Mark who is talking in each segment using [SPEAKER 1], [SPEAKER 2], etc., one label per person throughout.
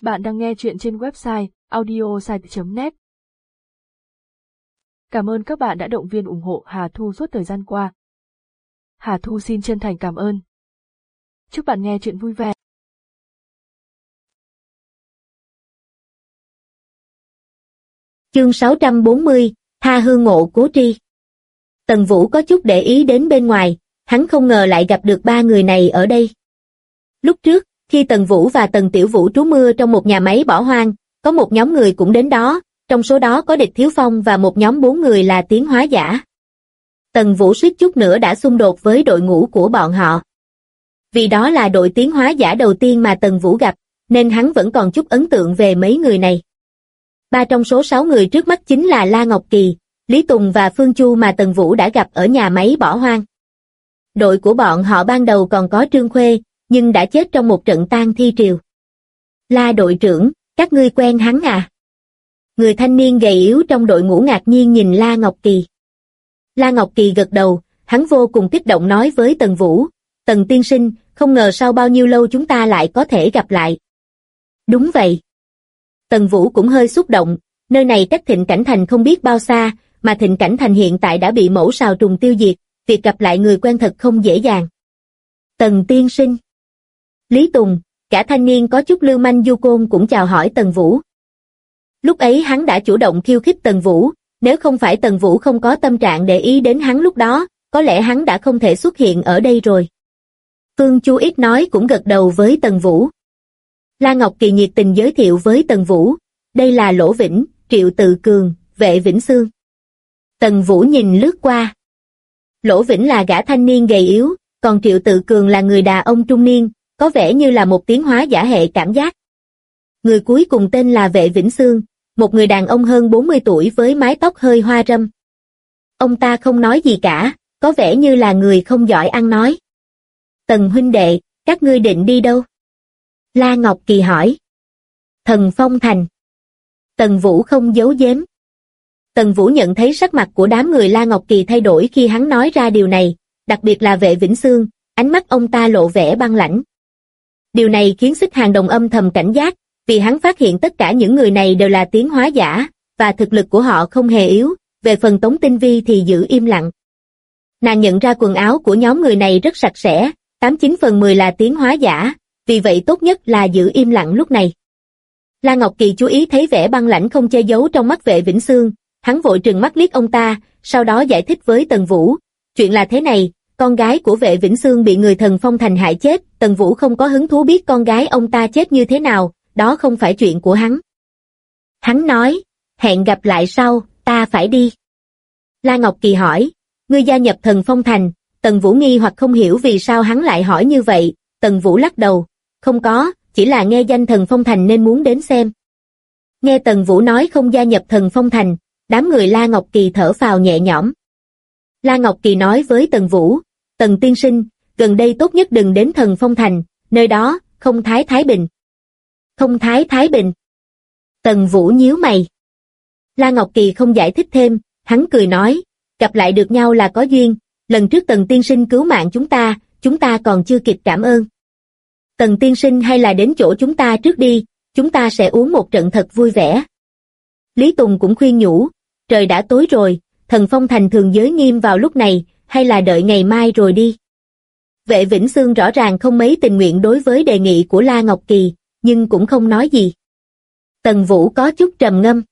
[SPEAKER 1] Bạn đang nghe chuyện trên website audiosite.net. Cảm ơn các bạn đã động viên ủng hộ Hà Thu suốt thời gian qua. Hà Thu xin chân thành cảm ơn. Chúc bạn nghe chuyện vui vẻ.
[SPEAKER 2] Chương 640, Tha hương ngộ cố tri. Tần Vũ có chút để ý đến bên ngoài, hắn không ngờ lại gặp được ba người này ở đây. Lúc trước, khi Tần Vũ và Tần Tiểu Vũ trú mưa trong một nhà máy bỏ hoang, có một nhóm người cũng đến đó, trong số đó có Địch Thiếu Phong và một nhóm 4 người là tiến hóa giả. Tần Vũ suýt chút nữa đã xung đột với đội ngũ của bọn họ. Vì đó là đội tiến hóa giả đầu tiên mà Tần Vũ gặp, nên hắn vẫn còn chút ấn tượng về mấy người này. Ba trong số 6 người trước mắt chính là La Ngọc Kỳ, Lý Tùng và Phương Chu mà Tần Vũ đã gặp ở nhà máy bỏ hoang. Đội của bọn họ ban đầu còn có Trương Khuê, nhưng đã chết trong một trận tang thi triều. La đội trưởng, các ngươi quen hắn à? Người thanh niên gầy yếu trong đội ngũ ngạc nhiên nhìn La Ngọc Kỳ. La Ngọc Kỳ gật đầu, hắn vô cùng kích động nói với Tần Vũ, Tần tiên sinh, không ngờ sau bao nhiêu lâu chúng ta lại có thể gặp lại. Đúng vậy. Tần Vũ cũng hơi xúc động, nơi này cách Thịnh Cảnh Thành không biết bao xa, mà Thịnh Cảnh Thành hiện tại đã bị mẫu sào trùng tiêu diệt, việc gặp lại người quen thật không dễ dàng. Tần tiên sinh. Lý Tùng, cả thanh niên có chút lưu manh du côn cũng chào hỏi Tần Vũ. Lúc ấy hắn đã chủ động khiêu khích Tần Vũ, nếu không phải Tần Vũ không có tâm trạng để ý đến hắn lúc đó, có lẽ hắn đã không thể xuất hiện ở đây rồi. Phương Chu ít nói cũng gật đầu với Tần Vũ. La Ngọc Kỳ nhiệt tình giới thiệu với Tần Vũ, đây là Lỗ Vĩnh, Triệu Tự Cường, Vệ Vĩnh Xương. Tần Vũ nhìn lướt qua. Lỗ Vĩnh là gã thanh niên gầy yếu, còn Triệu Tự Cường là người đàn ông trung niên, có vẻ như là một tiến hóa giả hệ cảm giác. Người cuối cùng tên là Vệ Vĩnh Xương, một người đàn ông hơn 40 tuổi với mái tóc hơi hoa râm. Ông ta không nói gì cả, có vẻ như là người không giỏi ăn nói. Tần huynh đệ, các ngươi định đi đâu? La Ngọc Kỳ hỏi. Thần Phong Thành. Tần Vũ không giấu giếm. Tần Vũ nhận thấy sắc mặt của đám người La Ngọc Kỳ thay đổi khi hắn nói ra điều này, đặc biệt là Vệ Vĩnh Xương, ánh mắt ông ta lộ vẻ băng lãnh. Điều này khiến Xích Hàng Đồng âm thầm cảnh giác, vì hắn phát hiện tất cả những người này đều là tiến hóa giả, và thực lực của họ không hề yếu, về phần Tống Tinh Vi thì giữ im lặng. Nàng nhận ra quần áo của nhóm người này rất sạch sẽ, 89 phần 10 là tiến hóa giả, vì vậy tốt nhất là giữ im lặng lúc này. La Ngọc Kỳ chú ý thấy vẻ băng lãnh không che giấu trong mắt Vệ Vĩnh Xương, hắn vội trừng mắt liếc ông ta, sau đó giải thích với Tần Vũ, chuyện là thế này, con gái của Vệ Vĩnh Xương bị người Thần Phong Thành hại chết, Tần Vũ không có hứng thú biết con gái ông ta chết như thế nào, đó không phải chuyện của hắn. Hắn nói, hẹn gặp lại sau, ta phải đi. La Ngọc Kỳ hỏi, ngươi gia nhập Thần Phong Thành, Tần Vũ nghi hoặc không hiểu vì sao hắn lại hỏi như vậy, Tần Vũ lắc đầu, không có, chỉ là nghe danh Thần Phong Thành nên muốn đến xem. Nghe Tần Vũ nói không gia nhập Thần Phong Thành, đám người La Ngọc Kỳ thở phào nhẹ nhõm. La Ngọc Kỳ nói với Tần Vũ, Tần tiên sinh, gần đây tốt nhất đừng đến Thần Phong Thành, nơi đó, không thái thái bình. Không thái thái bình. Tần Vũ nhíu mày. La Ngọc Kỳ không giải thích thêm, hắn cười nói, gặp lại được nhau là có duyên, lần trước Tần tiên sinh cứu mạng chúng ta còn chưa kịp cảm ơn. Tần tiên sinh hay là đến chỗ chúng ta trước đi, chúng ta sẽ uống một trận thật vui vẻ. Lý Tùng cũng khuyên nhủ, trời đã tối rồi, Thần Phong Thành thường giới nghiêm vào lúc này, hay là đợi ngày mai rồi đi. Vệ Vĩnh Xương rõ ràng không mấy tình nguyện đối với đề nghị của La Ngọc Kỳ, nhưng cũng không nói gì. Tần Vũ có chút trầm ngâm.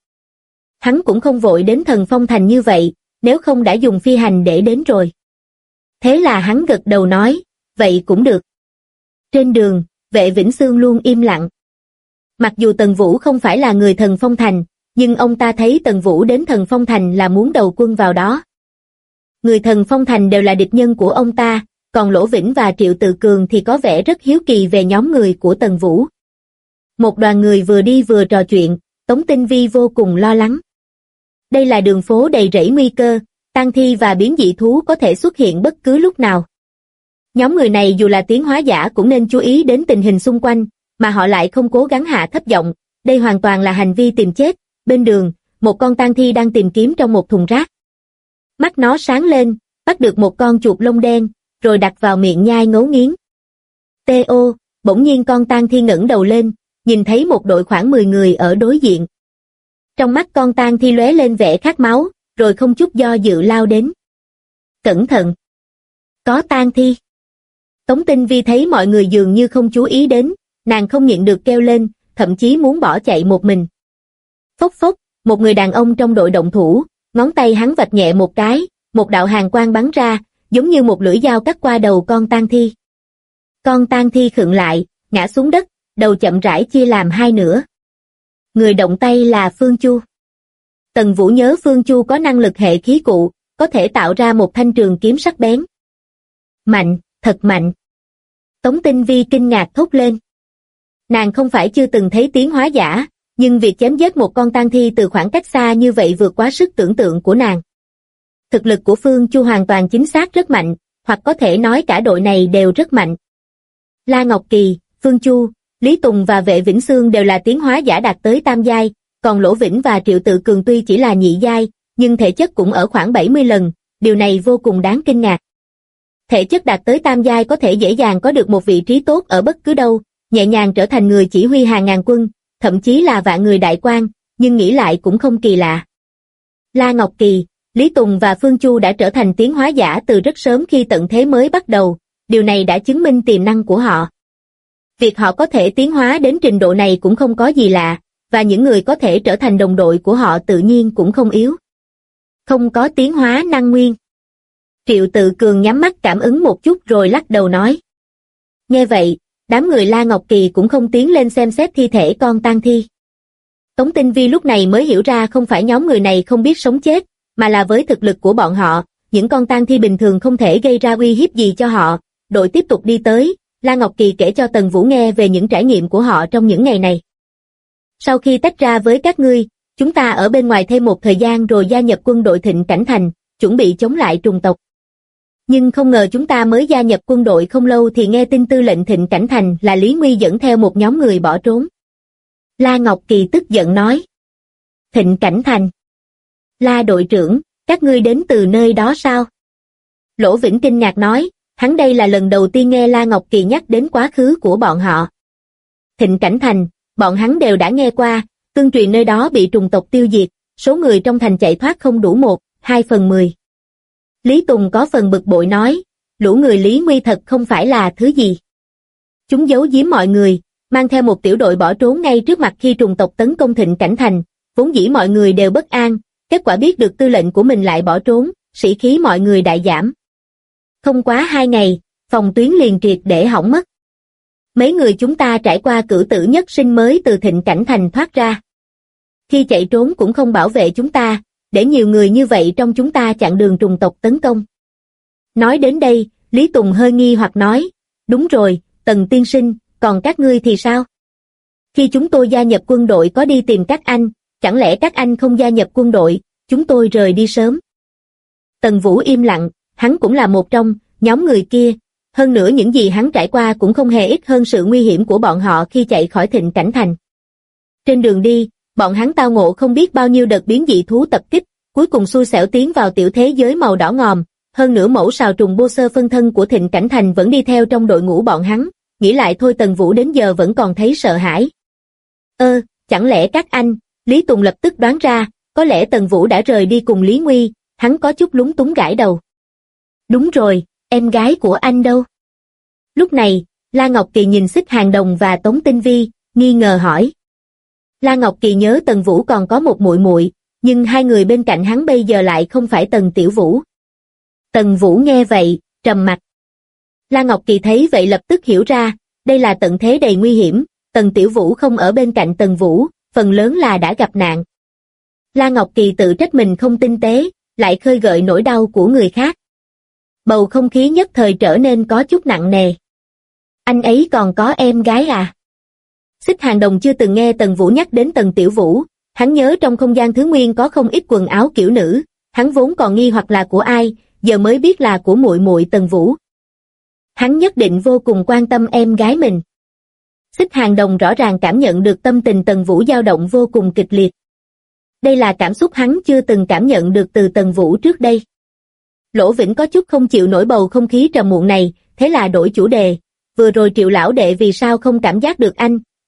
[SPEAKER 2] Hắn cũng không vội đến Thần Phong Thành như vậy, nếu không đã dùng phi hành để đến rồi. Thế là hắn gật đầu nói, vậy cũng được. Trên đường, Vệ Vĩnh Xương luôn im lặng. Mặc dù Tần Vũ không phải là người Thần Phong Thành, nhưng ông ta thấy Tần Vũ đến Thần Phong Thành là muốn đầu quân vào đó. Người Thần Phong Thành đều là địch nhân của ông ta, còn Lỗ Vĩnh và Triệu Tự Cường thì có vẻ rất hiếu kỳ về nhóm người của Tần Vũ. Một đoàn người vừa đi vừa trò chuyện, Tống Tinh Vi vô cùng lo lắng. Đây là đường phố đầy rẫy nguy cơ, tang thi và biến dị thú có thể xuất hiện bất cứ lúc nào. Nhóm người này dù là tiến hóa giả cũng nên chú ý đến tình hình xung quanh, mà họ lại không cố gắng hạ thấp giọng, đây hoàn toàn là hành vi tìm chết. Bên đường, một con tang thi đang tìm kiếm trong một thùng rác. Mắt nó sáng lên, bắt được một con chuột lông đen, rồi đặt vào miệng nhai ngấu nghiến. T.O. Bỗng nhiên con tang thi ngẩng đầu lên, nhìn thấy một đội khoảng 10 người ở đối diện. Trong mắt con tang thi lóe lên vẻ khát máu, rồi không chút do dự lao đến. Cẩn thận! Có tang thi! Tống Tinh Vi thấy mọi người dường như không chú ý đến, nàng không nhịn được kêu lên, thậm chí muốn bỏ chạy một mình. Phốc phốc, một người đàn ông trong đội động thủ, ngón tay hắn vạch nhẹ một cái, một đạo hàn quang bắn ra, giống như một lưỡi dao cắt qua đầu con tang thi. Con tang thi khựng lại, ngã xuống đất, đầu chậm rãi chia làm hai nửa. Người động tay là Phương Chu. Tần Vũ nhớ Phương Chu có năng lực hệ khí cụ, có thể tạo ra một thanh trường kiếm sắc bén. Mạnh, thật mạnh. Tống Tinh Vi kinh ngạc thốt lên. Nàng không phải chưa từng thấy tiến hóa giả, nhưng việc chém giết một con tang thi từ khoảng cách xa như vậy vượt quá sức tưởng tượng của nàng. Thực lực của Phương Chu hoàn toàn chính xác rất mạnh, hoặc có thể nói cả đội này đều rất mạnh. La Ngọc Kỳ, Phương Chu, Lý Tùng và Vệ Vĩnh Xương đều là tiến hóa giả đạt tới tam giai, còn Lỗ Vĩnh và Triệu Tự Cường tuy chỉ là nhị giai, nhưng thể chất cũng ở khoảng 70 lần, điều này vô cùng đáng kinh ngạc. Thể chất đạt tới tam giai có thể dễ dàng có được một vị trí tốt ở bất cứ đâu, nhẹ nhàng trở thành người chỉ huy hàng ngàn quân, thậm chí là vạn người đại quan, nhưng nghĩ lại cũng không kỳ lạ. La Ngọc Kỳ, Lý Tùng và Phương Chu đã trở thành tiến hóa giả từ rất sớm khi tận thế mới bắt đầu, điều này đã chứng minh tiềm năng của họ. Việc họ có thể tiến hóa đến trình độ này cũng không có gì lạ, và những người có thể trở thành đồng đội của họ tự nhiên cũng không yếu. Không có tiến hóa năng nguyên. Triệu Tự Cường nhắm mắt cảm ứng một chút rồi lắc đầu nói. Nghe vậy, đám người La Ngọc Kỳ cũng không tiến lên xem xét thi thể con tang thi. Tống Tinh Vi lúc này mới hiểu ra không phải nhóm người này không biết sống chết, mà là với thực lực của bọn họ, những con tang thi bình thường không thể gây ra uy hiếp gì cho họ. Đội tiếp tục đi tới, La Ngọc Kỳ kể cho Tần Vũ nghe về những trải nghiệm của họ trong những ngày này. Sau khi tách ra với các ngươi, chúng ta ở bên ngoài thêm một thời gian rồi gia nhập quân đội Thịnh Cảnh Thành, chuẩn bị chống lại trùng tộc. Nhưng không ngờ chúng ta mới gia nhập quân đội không lâu thì nghe tin tư lệnh Thịnh Cảnh Thành là Lý Nguy dẫn theo một nhóm người bỏ trốn. La Ngọc Kỳ tức giận nói. Thịnh Cảnh Thành. La đội trưởng, các ngươi đến từ nơi đó sao? Lỗ Vĩnh kinh ngạc nói, hắn đây là lần đầu tiên nghe La Ngọc Kỳ nhắc đến quá khứ của bọn họ. Thịnh Cảnh Thành, bọn hắn đều đã nghe qua, tương truyền nơi đó bị trùng tộc tiêu diệt, số người trong thành chạy thoát không đủ 1/2/10. Lý Tùng có phần bực bội nói, lũ người Lý Nguy thật không phải là thứ gì. Chúng giấu giếm mọi người, mang theo một tiểu đội bỏ trốn ngay trước mặt khi trùng tộc tấn công Thịnh Cảnh Thành, vốn dĩ mọi người đều bất an, kết quả biết được tư lệnh của mình lại bỏ trốn, sĩ khí mọi người đại giảm. Không quá 2 ngày, phòng tuyến liền triệt để hỏng mất. Mấy người chúng ta trải qua cửu tử nhất sinh mới từ Thịnh Cảnh Thành thoát ra. Khi chạy trốn cũng không bảo vệ chúng ta, để nhiều người như vậy trong chúng ta chặn đường trùng tộc tấn công. Nói đến đây, Lý Tùng hơi nghi hoặc nói, đúng rồi, Tần tiên sinh, còn các ngươi thì sao? Khi chúng tôi gia nhập quân đội có đi tìm các anh, chẳng lẽ các anh không gia nhập quân đội, chúng tôi rời đi sớm. Tần Vũ im lặng, hắn cũng là một trong nhóm người kia, hơn nữa những gì hắn trải qua cũng không hề ít hơn sự nguy hiểm của bọn họ khi chạy khỏi Thịnh Cảnh Thành. Trên đường đi, bọn hắn tao ngộ không biết bao nhiêu đợt biến dị thú tập kích, cuối cùng xui xẻo tiến vào tiểu thế giới màu đỏ ngòm, hơn nữa mẫu sào trùng bô sơ phân thân của Thịnh Cảnh Thành vẫn đi theo trong đội ngũ bọn hắn, nghĩ lại thôi Tần Vũ đến giờ vẫn còn thấy sợ hãi. Chẳng lẽ các anh, Lý Tùng lập tức đoán ra, có lẽ Tần Vũ đã rời đi cùng Lý Nguy, hắn có chút lúng túng gãi đầu. Đúng rồi, em gái của anh đâu? Lúc này, La Ngọc Kỳ nhìn Xích Hàng Đồng và Tống Tinh Vi, nghi ngờ hỏi. La Ngọc Kỳ nhớ Tần Vũ còn có một muội muội, nhưng hai người bên cạnh hắn bây giờ lại không phải Tần Tiểu Vũ. Tần Vũ nghe vậy, trầm mặt. La Ngọc Kỳ thấy vậy lập tức hiểu ra, đây là tận thế đầy nguy hiểm, Tần Tiểu Vũ không ở bên cạnh Tần Vũ, phần lớn là đã gặp nạn. La Ngọc Kỳ tự trách mình không tinh tế, lại khơi gợi nỗi đau của người khác. Bầu không khí nhất thời trở nên có chút nặng nề. Anh ấy còn có em gái à? Xích Hàng Đồng chưa từng nghe Tần Vũ nhắc đến Tần Tiểu Vũ, hắn nhớ trong không gian thứ nguyên có không ít quần áo kiểu nữ, hắn vốn còn nghi hoặc là của ai, giờ mới biết là của muội muội Tần Vũ. Hắn nhất định vô cùng quan tâm em gái mình. Xích Hàng Đồng rõ ràng cảm nhận được tâm tình Tần Vũ dao động vô cùng kịch liệt. Đây là cảm xúc hắn chưa từng cảm nhận được từ Tần Vũ trước đây. Lỗ Vĩnh có chút không chịu nổi bầu không khí trầm muộn này, thế là đổi chủ đề. Vừa rồi Triệu lão đệ vì sao không cảm giác được anh,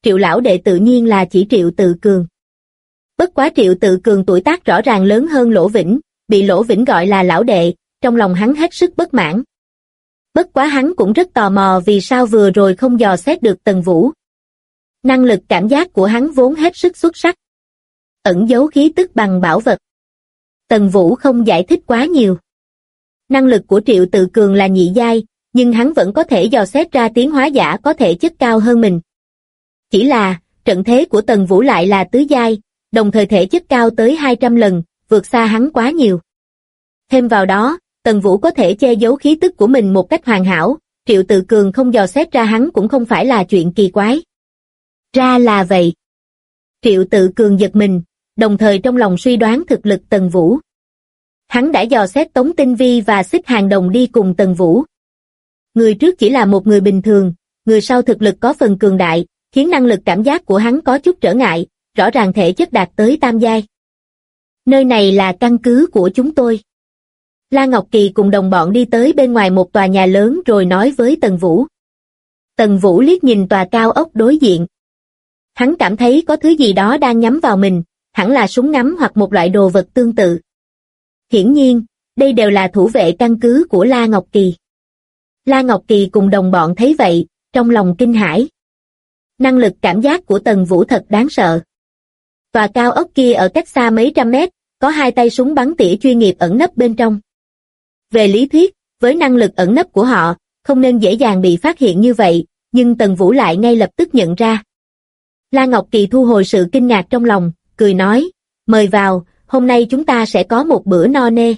[SPEAKER 2] Triệu lão đệ tự nhiên là chỉ Triệu Tự Cường. Bất quá Triệu Tự Cường tuổi tác rõ ràng lớn hơn Lỗ Vĩnh, bị Lỗ Vĩnh gọi là lão đệ, trong lòng hắn hết sức bất mãn. Bất quá hắn cũng rất tò mò vì sao vừa rồi không dò xét được Tần Vũ. Năng lực cảm giác của hắn vốn hết sức xuất sắc. Ẩn giấu khí tức bằng bảo vật. Tần Vũ không giải thích quá nhiều. Năng lực của Triệu Tự Cường là nhị giai, nhưng hắn vẫn có thể dò xét ra tiến hóa giả có thể chất cao hơn mình. Chỉ là, trận thế của Tần Vũ lại là tứ giai, đồng thời thể chất cao tới 200 lần, vượt xa hắn quá nhiều. Thêm vào đó, Tần Vũ có thể che giấu khí tức của mình một cách hoàn hảo, Triệu Tự Cường không dò xét ra hắn cũng không phải là chuyện kỳ quái. Ra là vậy. Triệu Tự Cường giật mình, đồng thời trong lòng suy đoán thực lực Tần Vũ. Hắn đã dò xét Tống Tinh Vi và Xích Hàng Đồng đi cùng Tần Vũ. Người trước chỉ là một người bình thường, người sau thực lực có phần cường đại, khiến năng lực cảm giác của hắn có chút trở ngại, rõ ràng thể chất đạt tới tam giai. Nơi này là căn cứ của chúng tôi. La Ngọc Kỳ cùng đồng bọn đi tới bên ngoài một tòa nhà lớn rồi nói với Tần Vũ. Tần Vũ liếc nhìn tòa cao ốc đối diện. Hắn cảm thấy có thứ gì đó đang nhắm vào mình, hẳn là súng ngắm hoặc một loại đồ vật tương tự. Hiển nhiên, đây đều là thủ vệ căn cứ của La Ngọc Kỳ. La Ngọc Kỳ cùng đồng bọn thấy vậy, trong lòng kinh hãi. Năng lực cảm giác của Tần Vũ thật đáng sợ. Tòa cao ốc kia ở cách xa mấy trăm mét, có 2 tay súng bắn tỉa chuyên nghiệp ẩn nấp bên trong. Về lý thuyết, với năng lực ẩn nấp của họ, không nên dễ dàng bị phát hiện như vậy, nhưng Tần Vũ lại ngay lập tức nhận ra. La Ngọc Kỳ thu hồi sự kinh ngạc trong lòng, cười nói, mời vào, hôm nay chúng ta sẽ có một bữa no nê.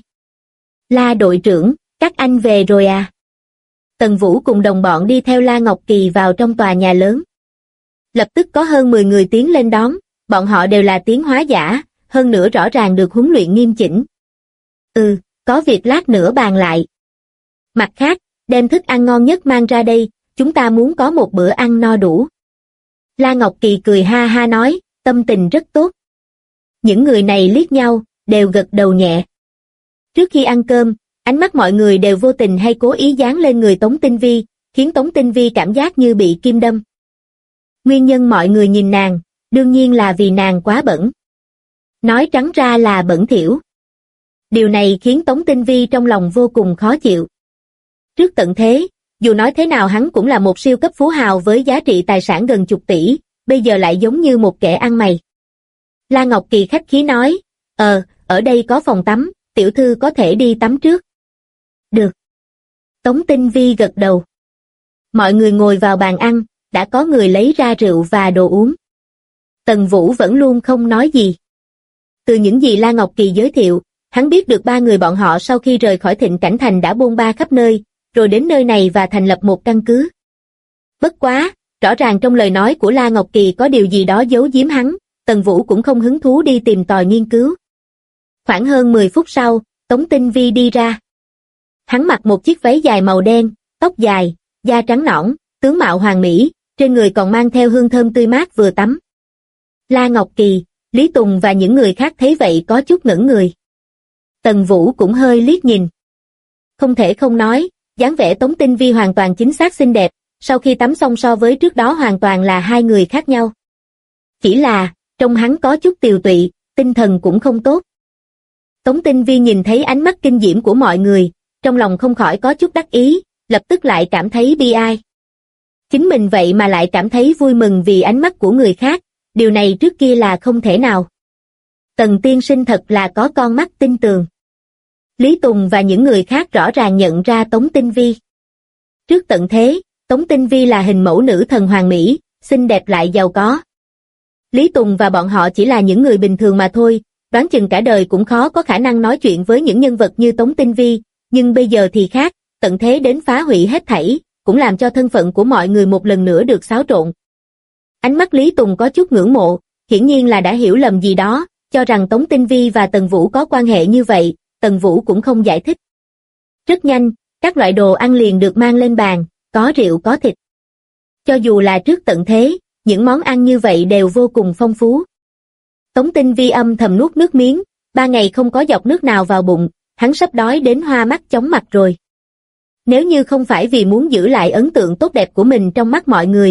[SPEAKER 2] La đội trưởng, các anh về rồi à? Tần Vũ cùng đồng bọn đi theo La Ngọc Kỳ vào trong tòa nhà lớn. Lập tức có hơn 10 người tiến lên đón, bọn họ đều là tiến hóa giả, hơn nữa rõ ràng được huấn luyện nghiêm chỉnh. Có việc lát nữa bàn lại. Mặt khác, đem thức ăn ngon nhất mang ra đây, chúng ta muốn có một bữa ăn no đủ. La Ngọc Kỳ cười ha ha nói, tâm tình rất tốt. Những người này liếc nhau, đều gật đầu nhẹ. Trước khi ăn cơm, ánh mắt mọi người đều vô tình hay cố ý dán lên người Tống Tinh Vi, khiến Tống Tinh Vi cảm giác như bị kim đâm. Nguyên nhân mọi người nhìn nàng, đương nhiên là vì nàng quá bẩn. Nói trắng ra là bẩn thỉu. Điều này khiến Tống Tinh Vi trong lòng vô cùng khó chịu. Trước tận thế, dù nói thế nào hắn cũng là một siêu cấp phú hào với giá trị tài sản gần chục tỷ, bây giờ lại giống như một kẻ ăn mày. La Ngọc Kỳ khách khí nói, ở đây có phòng tắm, tiểu thư có thể đi tắm trước. Được. Tống Tinh Vi gật đầu. Mọi người ngồi vào bàn ăn, đã có người lấy ra rượu và đồ uống. Tần Vũ vẫn luôn không nói gì. Từ những gì La Ngọc Kỳ giới thiệu, hắn biết được 3 người bọn họ sau khi rời khỏi Thịnh Cảnh Thành đã bôn ba khắp nơi, rồi đến nơi này và thành lập một căn cứ. Bất quá, rõ ràng trong lời nói của La Ngọc Kỳ có điều gì đó giấu giếm hắn, Tần Vũ cũng không hứng thú đi tìm tòi nghiên cứu. Khoảng hơn 10 phút sau, Tống Tinh Vi đi ra. Hắn mặc một chiếc váy dài màu đen, tóc dài, da trắng nõn, tướng mạo hoàn mỹ, trên người còn mang theo hương thơm tươi mát vừa tắm. La Ngọc Kỳ, Lý Tùng và những người khác thấy vậy có chút ngẩn người. Tần Vũ cũng hơi liếc nhìn. Không thể không nói, dáng vẻ Tống Tinh Vi hoàn toàn chính xác xinh đẹp, sau khi tắm xong so với trước đó hoàn toàn là 2 người khác nhau. Chỉ là, trông hắn có chút tiều tụy, tinh thần cũng không tốt. Tống Tinh Vi nhìn thấy ánh mắt kinh diễm của mọi người, trong lòng không khỏi có chút đắc ý, lập tức lại cảm thấy bi ai. Chính mình vậy mà lại cảm thấy vui mừng vì ánh mắt của người khác, điều này trước kia là không thể nào. Tần tiên sinh thật là có con mắt tinh tường. Lý Tùng và những người khác rõ ràng nhận ra Tống Tinh Vi. Trước tận thế, Tống Tinh Vi là hình mẫu nữ thần hoàn mỹ, xinh đẹp lại giàu có. Lý Tùng và bọn họ chỉ là những người bình thường mà thôi, đoán chừng cả đời cũng khó có khả năng nói chuyện với những nhân vật như Tống Tinh Vi, nhưng bây giờ thì khác, tận thế đến phá hủy hết thảy, cũng làm cho thân phận của mọi người một lần nữa được xáo trộn. Ánh mắt Lý Tùng có chút ngưỡng mộ, hiển nhiên là đã hiểu lầm gì đó, cho rằng Tống Tinh Vi và Tần Vũ có quan hệ như vậy, Tần Vũ cũng không giải thích. Rất nhanh, các loại đồ ăn liền được mang lên bàn, có rượu có thịt. Cho dù là trước tận thế, những món ăn như vậy đều vô cùng phong phú. Tống Tinh Vi âm thầm nuốt nước miếng, 3 ngày không có giọt nước nào vào bụng, hắn sắp đói đến hoa mắt chóng mặt rồi. Nếu như không phải vì muốn giữ lại ấn tượng tốt đẹp của mình trong mắt mọi người,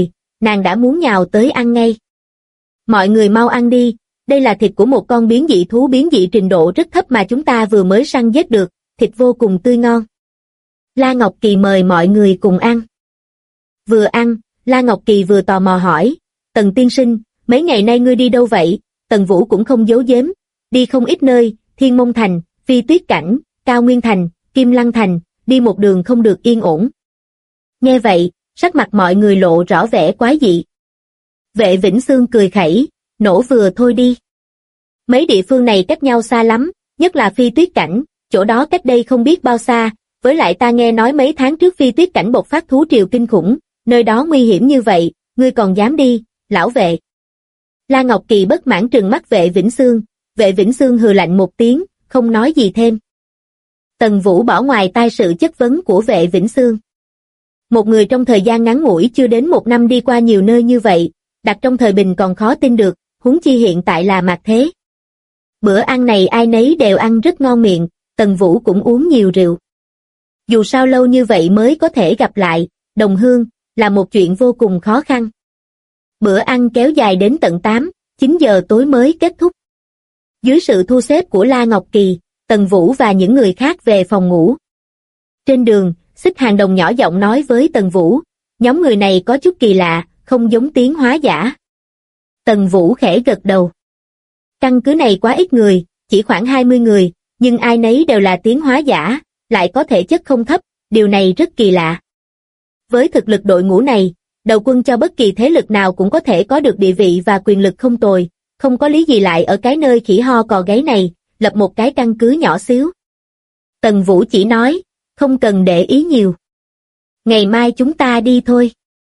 [SPEAKER 2] nàng đã muốn nhào tới ăn ngay. Mọi người mau ăn đi, đây là thịt của một con biến dị thú biến dị trình độ rất thấp mà chúng ta vừa mới săn giết được, thịt vô cùng tươi ngon. La Ngọc Kỳ mời mọi người cùng ăn. Vừa ăn, La Ngọc Kỳ vừa tò mò hỏi, Tần tiên sinh, mấy ngày nay ngươi đi đâu vậy? Tần Vũ cũng không giấu giếm, đi không ít nơi, Thiên Mông Thành, Phi Tuyết Cảnh, Cao Nguyên Thành, Kim Lăng Thành, đi một đường không được yên ổn. Nghe vậy, sắc mặt mọi người lộ rõ vẻ quái dị. Vệ Vĩnh Xương cười khẩy, nổ vừa thôi đi. Mấy địa phương này cách nhau xa lắm, nhất là Phi Tuyết Cảnh, chỗ đó cách đây không biết bao xa, với lại ta nghe nói mấy tháng trước Phi Tuyết Cảnh bộc phát thú triều kinh khủng, nơi đó nguy hiểm như vậy, ngươi còn dám đi, lão vệ. La Ngọc Kỳ bất mãn trừng mắt Vệ Vĩnh Xương hừ lạnh một tiếng, không nói gì thêm. Tần Vũ bỏ ngoài tai sự chất vấn của Vệ Vĩnh Xương. Một người trong thời gian ngắn ngủi chưa đến một năm đi qua nhiều nơi như vậy, đặt trong thời bình còn khó tin được, huống chi hiện tại là mạt thế. Bữa ăn này ai nấy đều ăn rất ngon miệng, Tần Vũ cũng uống nhiều rượu. Dù sao lâu như vậy mới có thể gặp lại, đồng hương, là một chuyện vô cùng khó khăn. Bữa ăn kéo dài đến tận 8-9 giờ tối mới kết thúc. Dưới sự thu xếp của La Ngọc Kỳ, Tần Vũ và những người khác về phòng ngủ. Trên đường, Xích Hàng Đồng nhỏ giọng nói với Tần Vũ, nhóm người này có chút kỳ lạ, không giống tiến hóa giả. Tần Vũ khẽ gật đầu. Căn cứ này quá ít người, chỉ khoảng 20 người, nhưng ai nấy đều là tiến hóa giả, lại có thể chất không thấp, điều này rất kỳ lạ. Với thực lực đội ngũ này, đầu quân cho bất kỳ thế lực nào cũng có thể có được địa vị và quyền lực không tồi, không có lý gì lại ở cái nơi khỉ ho cò gáy này, lập một cái căn cứ nhỏ xíu. Tần Vũ chỉ nói, không cần để ý nhiều. Ngày mai chúng ta đi thôi.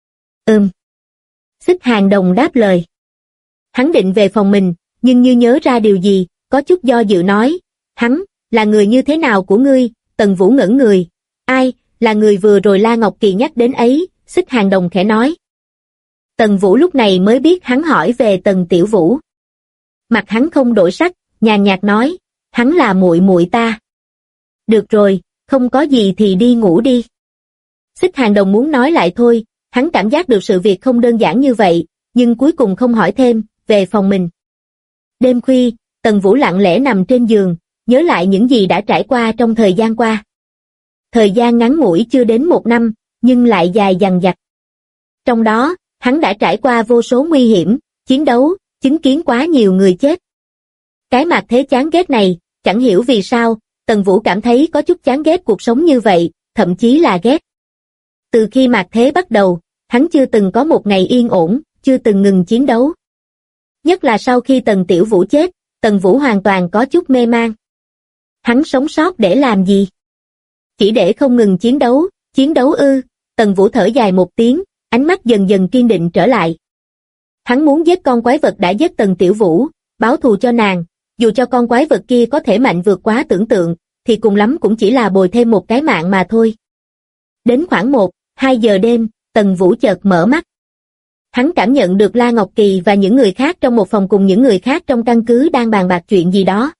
[SPEAKER 2] Xích Hàng Đồng đáp lời. Hắn định về phòng mình, nhưng như nhớ ra điều gì, có chút do dự nói, hắn, là người như thế nào của ngươi? Tần Vũ ngẩn người, ai, là người vừa rồi La Ngọc Kỳ nhắc đến ấy, Xích Hàng Đồng khẽ nói. Tần Vũ lúc này mới biết hắn hỏi về Tần Tiểu Vũ. Mặt hắn không đổi sắc, nhàn nhạt nói, hắn là muội muội ta. Được rồi, không có gì thì đi ngủ đi. Xích Hàng Đồng muốn nói lại thôi, hắn cảm giác được sự việc không đơn giản như vậy, nhưng cuối cùng không hỏi thêm, về phòng mình. Đêm khuya, Tần Vũ lặng lẽ nằm trên giường, nhớ lại những gì đã trải qua trong thời gian qua. Thời gian ngắn ngủi chưa đến một năm, nhưng lại dài dằng dặc. Trong đó, hắn đã trải qua vô số nguy hiểm, chiến đấu, chứng kiến quá nhiều người chết. Cái mạt thế chán ghét này, chẳng hiểu vì sao, Tần Vũ cảm thấy có chút chán ghét cuộc sống như vậy, thậm chí là ghét. Từ khi mạt thế bắt đầu, hắn chưa từng có một ngày yên ổn, chưa từng ngừng chiến đấu. Nhất là sau khi Tần Tiểu Vũ chết, Tần Vũ hoàn toàn có chút mê man. Hắn sống sót để làm gì? Chỉ để không ngừng chiến đấu ư? Tần Vũ thở dài một tiếng, ánh mắt dần dần kiên định trở lại. Hắn muốn giết con quái vật đã giết Tần Tiểu Vũ, báo thù cho nàng, dù cho con quái vật kia có thể mạnh vượt quá tưởng tượng, thì cùng lắm cũng chỉ là bồi thêm một cái mạng mà thôi. Đến khoảng 1-2 giờ đêm, Tần Vũ chợt mở mắt. Hắn cảm nhận được La Ngọc Kỳ và những người khác trong một phòng cùng những người khác trong căn cứ đang bàn bạc chuyện gì đó.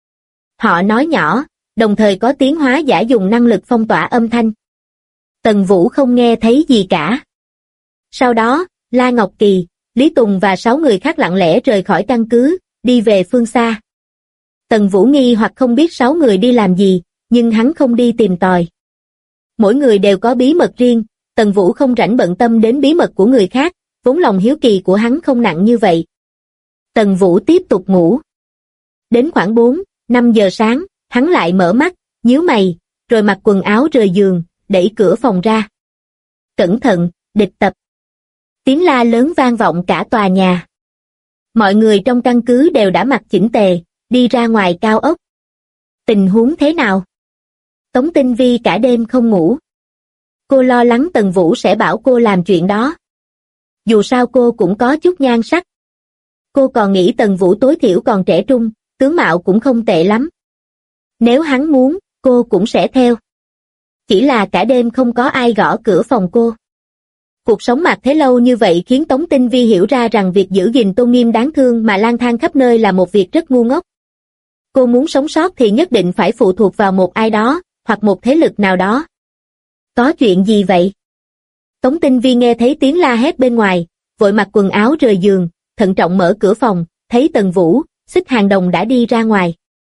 [SPEAKER 2] Họ nói nhỏ, đồng thời có tiến hóa giả dùng năng lực phong tỏa âm thanh. Tần Vũ không nghe thấy gì cả. Sau đó, La Ngọc Kỳ, Lý Tùng và 6 người khác lặng lẽ rời khỏi căn cứ, đi về phương xa. Tần Vũ nghi hoặc không biết 6 người đi làm gì, nhưng hắn không đi tìm tòi. Mỗi người đều có bí mật riêng, Tần Vũ không rảnh bận tâm đến bí mật của người khác, vốn lòng hiếu kỳ của hắn không nặng như vậy. Tần Vũ tiếp tục ngủ. Đến khoảng 4-5 giờ sáng, hắn lại mở mắt, nhíu mày, rồi mặc quần áo rời giường, đẩy cửa phòng ra. Cẩn thận, địch tập. Tiếng la lớn vang vọng cả tòa nhà. Mọi người trong căn cứ đều đã mặc chỉnh tề, đi ra ngoài cao ốc. Tình huống thế nào? Tống Tinh Vi cả đêm không ngủ. Cô lo lắng Tần Vũ sẽ bảo cô làm chuyện đó. Dù sao cô cũng có chút nhan sắc. Cô còn nghĩ Tần Vũ tối thiểu còn trẻ trung, tướng mạo cũng không tệ lắm. Nếu hắn muốn, cô cũng sẽ theo. Chỉ là cả đêm không có ai gõ cửa phòng cô. Cuộc sống mạt thế lâu như vậy khiến Tống Tinh Vi hiểu ra rằng việc giữ gìn tôn nghiêm đáng thương mà lang thang khắp nơi là một việc rất ngu ngốc. Cô muốn sống sót thì nhất định phải phụ thuộc vào một ai đó, hoặc một thế lực nào đó. Có chuyện gì vậy? Tống Tinh Vi nghe thấy tiếng la hét bên ngoài, vội mặc quần áo rời giường, thận trọng mở cửa phòng, thấy Tần Vũ, Xích Hàng Đồng đã đi ra ngoài.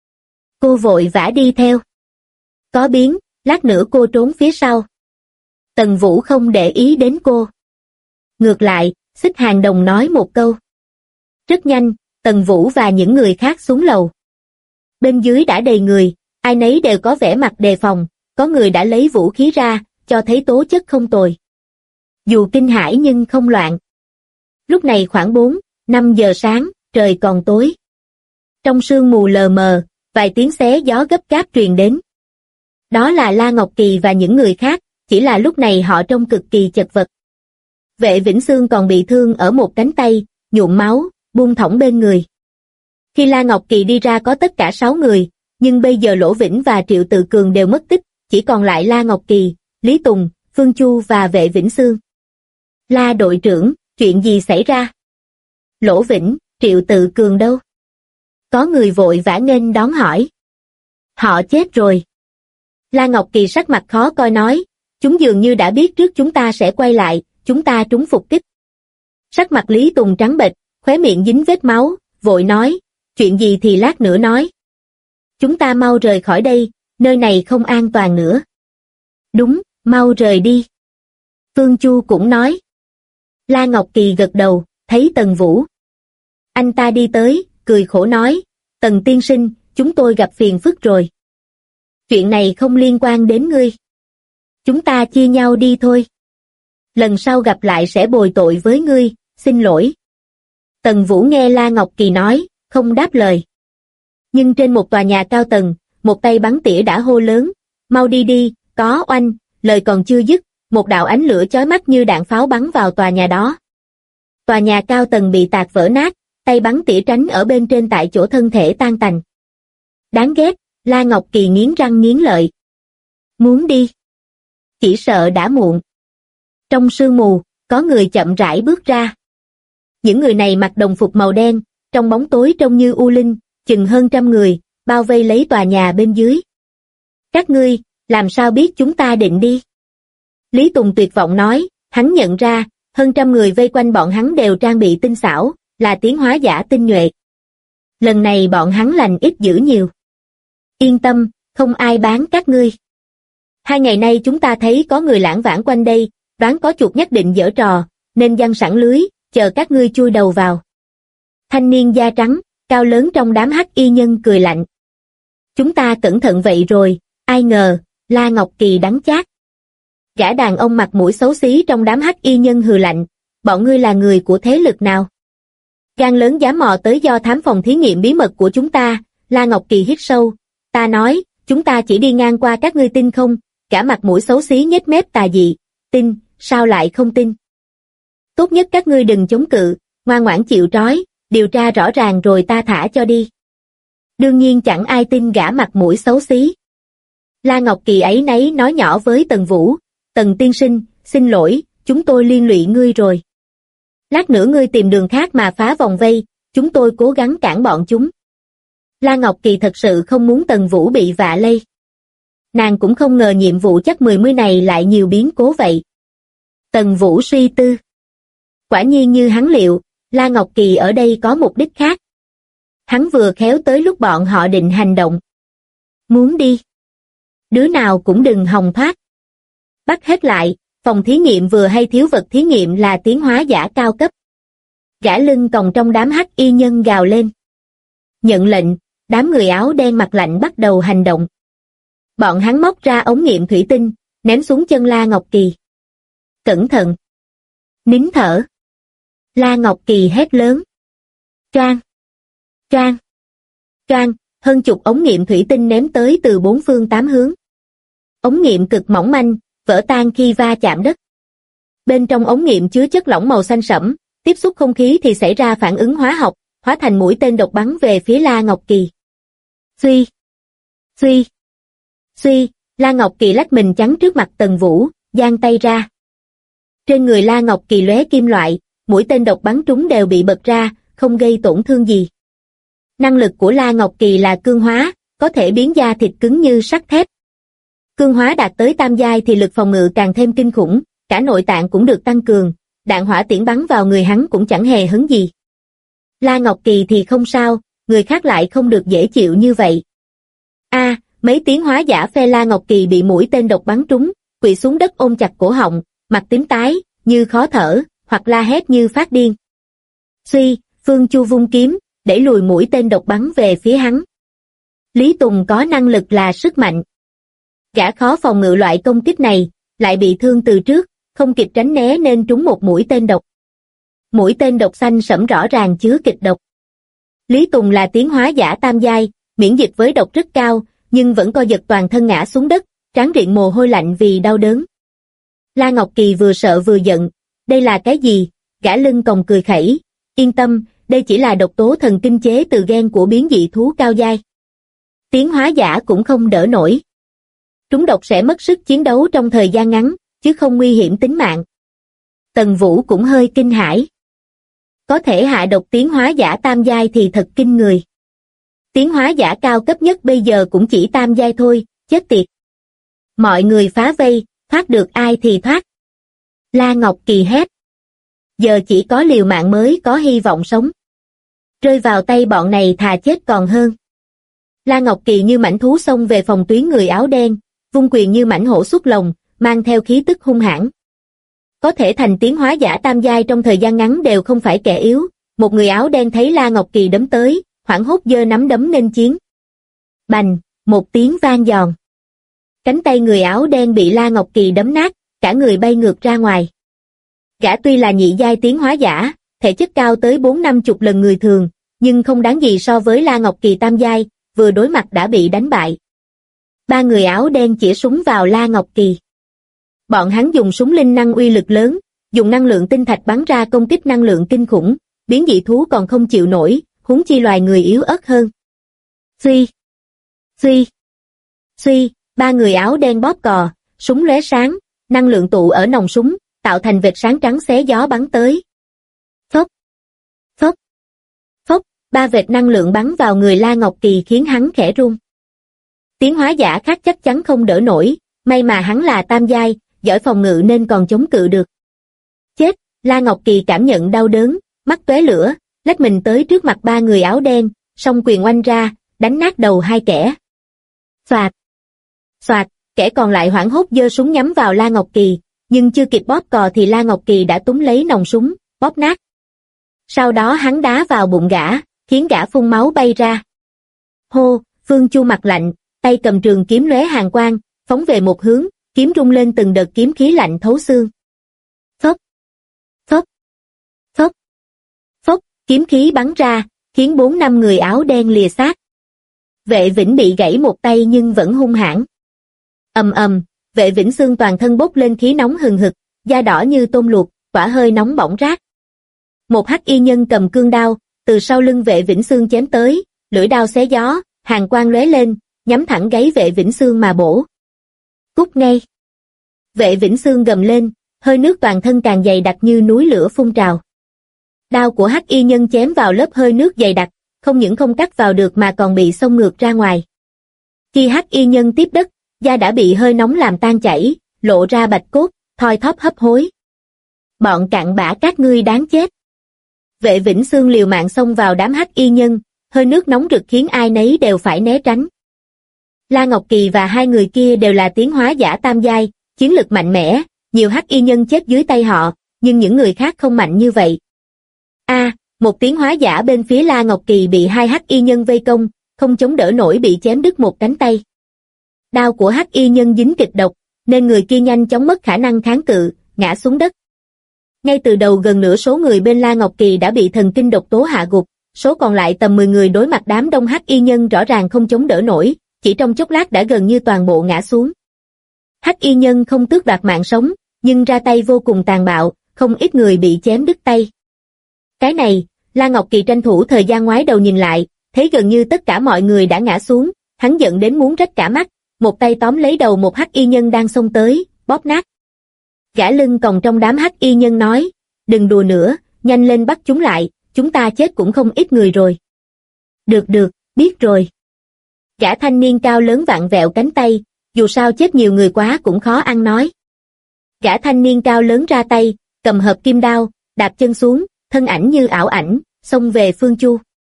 [SPEAKER 2] Cô vội vã đi theo. Có biến, lát nữa cô trốn phía sau. Tần Vũ không để ý đến cô. Ngược lại, Xích Hàng Đồng nói một câu. Rất nhanh, Tần Vũ và những người khác xuống lầu. Bên dưới đã đầy người, ai nấy đều có vẻ mặt đề phòng, có người đã lấy vũ khí ra, cho thấy tố chất không tồi. Dù kinh hãi nhưng không loạn. Lúc này khoảng 4-5 giờ sáng, trời còn tối. Trong sương mù lờ mờ, vài tiếng xé gió gấp gáp truyền đến. Đó là La Ngọc Kỳ và những người khác, chỉ là lúc này họ trông cực kỳ chật vật. Vệ Vĩnh Xương còn bị thương ở một cánh tay, nhuộm máu, buông thõng bên người. Khi La Ngọc Kỳ đi ra có tất cả 6 người, nhưng bây giờ Lỗ Vĩnh và Triệu Tự Cường đều mất tích, chỉ còn lại La Ngọc Kỳ, Lý Tùng, Phương Chu và Vệ Vĩnh Xương. La đội trưởng, chuyện gì xảy ra? Lỗ Vĩnh, Triệu Tự Cường đâu? Có người vội vã nghênh đón hỏi. Họ chết rồi. La Ngọc Kỳ sắc mặt khó coi nói, chúng dường như đã biết trước chúng ta sẽ quay lại, chúng ta trúng phục kích. Sắc mặt Lý Tùng trắng bệch, khóe miệng dính vết máu, vội nói, chuyện gì thì lát nữa nói. Chúng ta mau rời khỏi đây, nơi này không an toàn nữa. Đúng, mau rời đi. Phương Chu cũng nói. La Ngọc Kỳ gật đầu, thấy Tần Vũ. Anh ta đi tới, cười khổ nói, Tần tiên sinh, chúng tôi gặp phiền phức rồi. Chuyện này không liên quan đến ngươi. Chúng ta chia nhau đi thôi. Lần sau gặp lại sẽ bồi tội với ngươi, xin lỗi. Tần Vũ nghe La Ngọc Kỳ nói, không đáp lời. Nhưng trên một tòa nhà cao tầng, một tay bắn tỉa đã hô lớn, mau đi đi, có oanh, lời còn chưa dứt, một đạo ánh lửa chói mắt như đạn pháo bắn vào tòa nhà đó. Tòa nhà cao tầng bị tạc vỡ nát, tay bắn tỉa tránh ở bên trên tại chỗ thân thể tan tành. Đáng ghét, La Ngọc Kỳ nghiến răng nghiến lợi. Muốn đi. Chỉ sợ đã muộn. Trong sương mù, có người chậm rãi bước ra. Những người này mặc đồng phục màu đen, trong bóng tối trông như u linh, chừng hơn 100 người, bao vây lấy tòa nhà bên dưới. Các ngươi, làm sao biết chúng ta định đi? Lý Tùng tuyệt vọng nói, hắn nhận ra, hơn 100 người vây quanh bọn hắn đều trang bị tinh xảo, là tiến hóa giả tinh nhuệ. Lần này bọn hắn lành ít dữ nhiều. Yên tâm, không ai bán các ngươi. 2 ngày nay chúng ta thấy có người lãng vãng quanh đây, đoán có chuột nhất định giở trò, nên giăng sẵn lưới, chờ các ngươi chui đầu vào. Thanh niên da trắng, cao lớn trong đám hắc y nhân cười lạnh. Chúng ta cẩn thận vậy rồi, ai ngờ, La Ngọc Kỳ đắng chát. Gã đàn ông mặt mũi xấu xí trong đám hắc y nhân hừ lạnh, bọn ngươi là người của thế lực nào? Gan lớn dám mò tới do thám phòng thí nghiệm bí mật của chúng ta, La Ngọc Kỳ hít sâu, ta nói, chúng ta chỉ đi ngang qua các ngươi tin không? Cả mặt mũi xấu xí nhếch mép tà dị, tin, sao lại không tin? Tốt nhất các ngươi đừng chống cự, ngoan ngoãn chịu trói, điều tra rõ ràng rồi ta thả cho đi. Đương nhiên chẳng ai tin gã mặt mũi xấu xí. La Ngọc Kỳ ấy nấy nói nhỏ với Tần Vũ, Tần tiên sinh, xin lỗi, chúng tôi liên lụy ngươi rồi. Lát nữa ngươi tìm đường khác mà phá vòng vây, chúng tôi cố gắng cản bọn chúng. La Ngọc Kỳ thật sự không muốn Tần Vũ bị vạ lây. Nàng cũng không ngờ nhiệm vụ chắc 10 này lại nhiều biến cố vậy. Tần Vũ suy tư. Quả nhiên như hắn liệu, La Ngọc Kỳ ở đây có mục đích khác. Hắn vừa khéo tới lúc bọn họ định hành động. Muốn đi. Đứa nào cũng đừng hòng thoát. Bắt hết lại, phòng thí nghiệm vừa hay thiếu vật thí nghiệm là tiến hóa giả cao cấp. Gã lưng còng trong đám hắc y nhân gào lên. Nhận lệnh, đám người áo đen mặt lạnh bắt đầu hành động. Bọn hắn móc ra ống nghiệm thủy tinh, ném xuống chân La Ngọc Kỳ. Cẩn thận. Nín thở. La Ngọc Kỳ hét lớn. Choang. Choang. Choang, hơn chục ống nghiệm thủy tinh ném tới từ 4 phương 8 hướng. Ống nghiệm cực mỏng manh, vỡ tan khi va chạm đất. Bên trong ống nghiệm chứa chất lỏng màu xanh sẫm, tiếp xúc không khí thì xảy ra phản ứng hóa học, hóa thành mũi tên độc bắn về phía La Ngọc Kỳ. Suy. Suy. Suy, La Ngọc Kỳ lách mình chắn trước mặt Tần Vũ, giang tay ra. Trên người La Ngọc Kỳ lóe kim loại, mũi tên độc bắn trúng đều bị bật ra, không gây tổn thương gì. Năng lực của La Ngọc Kỳ là cương hóa, có thể biến da thịt cứng như sắt thép. Cương hóa đạt tới tam giai thì lực phòng ngự càng thêm kinh khủng, cả nội tạng cũng được tăng cường, đạn hỏa tiễn bắn vào người hắn cũng chẳng hề hấn gì. La Ngọc Kỳ thì không sao, người khác lại không được dễ chịu như vậy. Mấy tiến hóa giả phe La Ngọc Kỳ bị mũi tên độc bắn trúng, quỵ xuống đất ôm chặt cổ họng, mặt tím tái, như khó thở, hoặc la hét như phát điên. Suy, Phương Chu vung kiếm, đẩy lùi mũi tên độc bắn về phía hắn. Lý Tùng có năng lực là sức mạnh. Gã khó phòng ngự loại công kích này, lại bị thương từ trước, không kịp tránh né nên trúng một mũi tên độc. Mũi tên độc xanh sẫm rõ ràng chứa kịch độc. Lý Tùng là tiến hóa giả tam giai, miễn dịch với độc rất cao, nhưng vẫn co giật toàn thân ngã xuống đất, trán rịn mồ hôi lạnh vì đau đớn. La Ngọc Kỳ vừa sợ vừa giận, đây là cái gì? Gã lưng còng cười khẩy, yên tâm, đây chỉ là độc tố thần kinh chế từ gen của biến dị thú cao giai. Tiến hóa giả cũng không đỡ nổi. Trúng độc sẽ mất sức chiến đấu trong thời gian ngắn, chứ không nguy hiểm tính mạng. Tần Vũ cũng hơi kinh hãi. Có thể hạ độc tiến hóa giả tam giai thì thật kinh người. Tiến hóa giả cao cấp nhất bây giờ cũng chỉ tam giai thôi, chết tiệt. Mọi người phá vây, thoát được ai thì thoát. La Ngọc Kỳ hét. Giờ chỉ có liều mạng mới có hy vọng sống. Rơi vào tay bọn này thà chết còn hơn. La Ngọc Kỳ như mãnh thú xông về phòng tuyến người áo đen, vung quyền như mãnh hổ xuất lồng, mang theo khí tức hung hãn. Có thể thành tiến hóa giả tam giai trong thời gian ngắn đều không phải kẻ yếu, một người áo đen thấy La Ngọc Kỳ đấm tới, hoảng hốt giơ nắm đấm nên chiến. Bành, một tiếng vang giòn. Cánh tay người áo đen bị La Ngọc Kỳ đấm nát, cả người bay ngược ra ngoài. Gã tuy là nhị giai tiến hóa giả, thể chất cao tới 4-50 lần người thường, nhưng không đáng gì so với La Ngọc Kỳ tam giai, vừa đối mặt đã bị đánh bại. Ba người áo đen chĩa súng vào La Ngọc Kỳ. Bọn hắn dùng súng linh năng uy lực lớn, dùng năng lượng tinh thạch bắn ra công kích năng lượng kinh khủng, biến dị thú còn không chịu nổi, huống chi loài người yếu ớt hơn. Suy, suy, suy, ba người áo đen bóp cò, súng lóe sáng, năng lượng tụ ở nòng súng, tạo thành vệt sáng trắng xé gió bắn tới. Phốc, phốc, phốc, ba vệt năng lượng bắn vào người La Ngọc Kỳ khiến hắn khẽ run. Tiến hóa giả khác chắc chắn không đỡ nổi, may mà hắn là tam giai, giỏi phòng ngự nên còn chống cự được. Chết, La Ngọc Kỳ cảm nhận đau đớn, mắt tóe lửa, lách mình tới trước mặt ba người áo đen, song quyền oanh ra, đánh nát đầu hai kẻ. Xoạt, xoạt, kẻ còn lại hoảng hốt giơ súng nhắm vào La Ngọc Kỳ, nhưng chưa kịp bóp cò thì La Ngọc Kỳ đã túm lấy nòng súng, bóp nát. Sau đó hắn đá vào bụng gã, khiến gã phun máu bay ra. Hô, Phương Chu mặt lạnh, tay cầm trường kiếm lóe hàn quang, phóng về một hướng, kiếm rung lên từng đợt kiếm khí lạnh thấu xương. Phốc, phốc, phốc, phốc, kiếm khí bắn ra, khiến 4-5 người áo đen lìa xác. Vệ Vĩnh bị gãy một tay nhưng vẫn hung hãn. Ầm ầm, Vệ Vĩnh xương toàn thân bốc lên khí nóng hừng hực, da đỏ như tôm luộc, tỏa hơi nóng bỏng rát. Một hắc y nhân cầm cương đao, từ sau lưng Vệ Vĩnh xương chém tới, lưỡi đao xé gió, hàn quang lóe lên, nhắm thẳng gáy Vệ Vĩnh xương mà bổ. Cút ngay. Vệ Vĩnh xương gầm lên, hơi nước toàn thân càng dày đặc như núi lửa phun trào. Đao của hắc y nhân chém vào lớp hơi nước dày đặc, không những không cắt vào được mà còn bị xông ngược ra ngoài. Khi hắc y nhân tiếp đất, da đã bị hơi nóng làm tan chảy, lộ ra bạch cốt, thoi thóp hấp hối. Bọn cặn bã các ngươi đáng chết. Vệ Vĩnh xương liều mạng xông vào đám hắc y nhân, hơi nước nóng rực khiến ai nấy đều phải né tránh. La Ngọc Kỳ và hai người kia đều là tiến hóa giả tam giai, chiến lực mạnh mẽ, nhiều hắc y nhân chết dưới tay họ, nhưng những người khác không mạnh như vậy. Một tiến hóa giả bên phía La Ngọc Kỳ bị hai hắc y nhân vây công, không chống đỡ nổi bị chém đứt một cánh tay. Đao của hắc y nhân dính kịch độc, nên người kia nhanh chóng mất khả năng kháng cự, ngã xuống đất. Ngay từ đầu gần nửa số người bên La Ngọc Kỳ đã bị thần kinh độc tố hạ gục, số còn lại tầm 10 người đối mặt đám đông hắc y nhân rõ ràng không chống đỡ nổi, chỉ trong chốc lát đã gần như toàn bộ ngã xuống. Hắc y nhân không tước đoạt mạng sống, nhưng ra tay vô cùng tàn bạo, không ít người bị chém đứt tay. Cái này, La Ngọc Kỳ tranh thủ thời gian ngoái đầu nhìn lại, thấy gần như tất cả mọi người đã ngã xuống, hắn giận đến muốn rách cả mắt, một tay tóm lấy đầu một hắc y nhân đang xông tới, bóp nát. Gã lưng còng trong đám hắc y nhân nói, đừng đùa nữa, nhanh lên bắt chúng lại, chúng ta chết cũng không ít người rồi. Được, biết rồi. Gã thanh niên cao lớn vặn vẹo cánh tay, dù sao chết nhiều người quá cũng khó ăn nói. Gã thanh niên cao lớn ra tay, cầm hợp kim đao, đạp chân xuống, thân ảnh như ảo ảnh, xông về Phương Chu.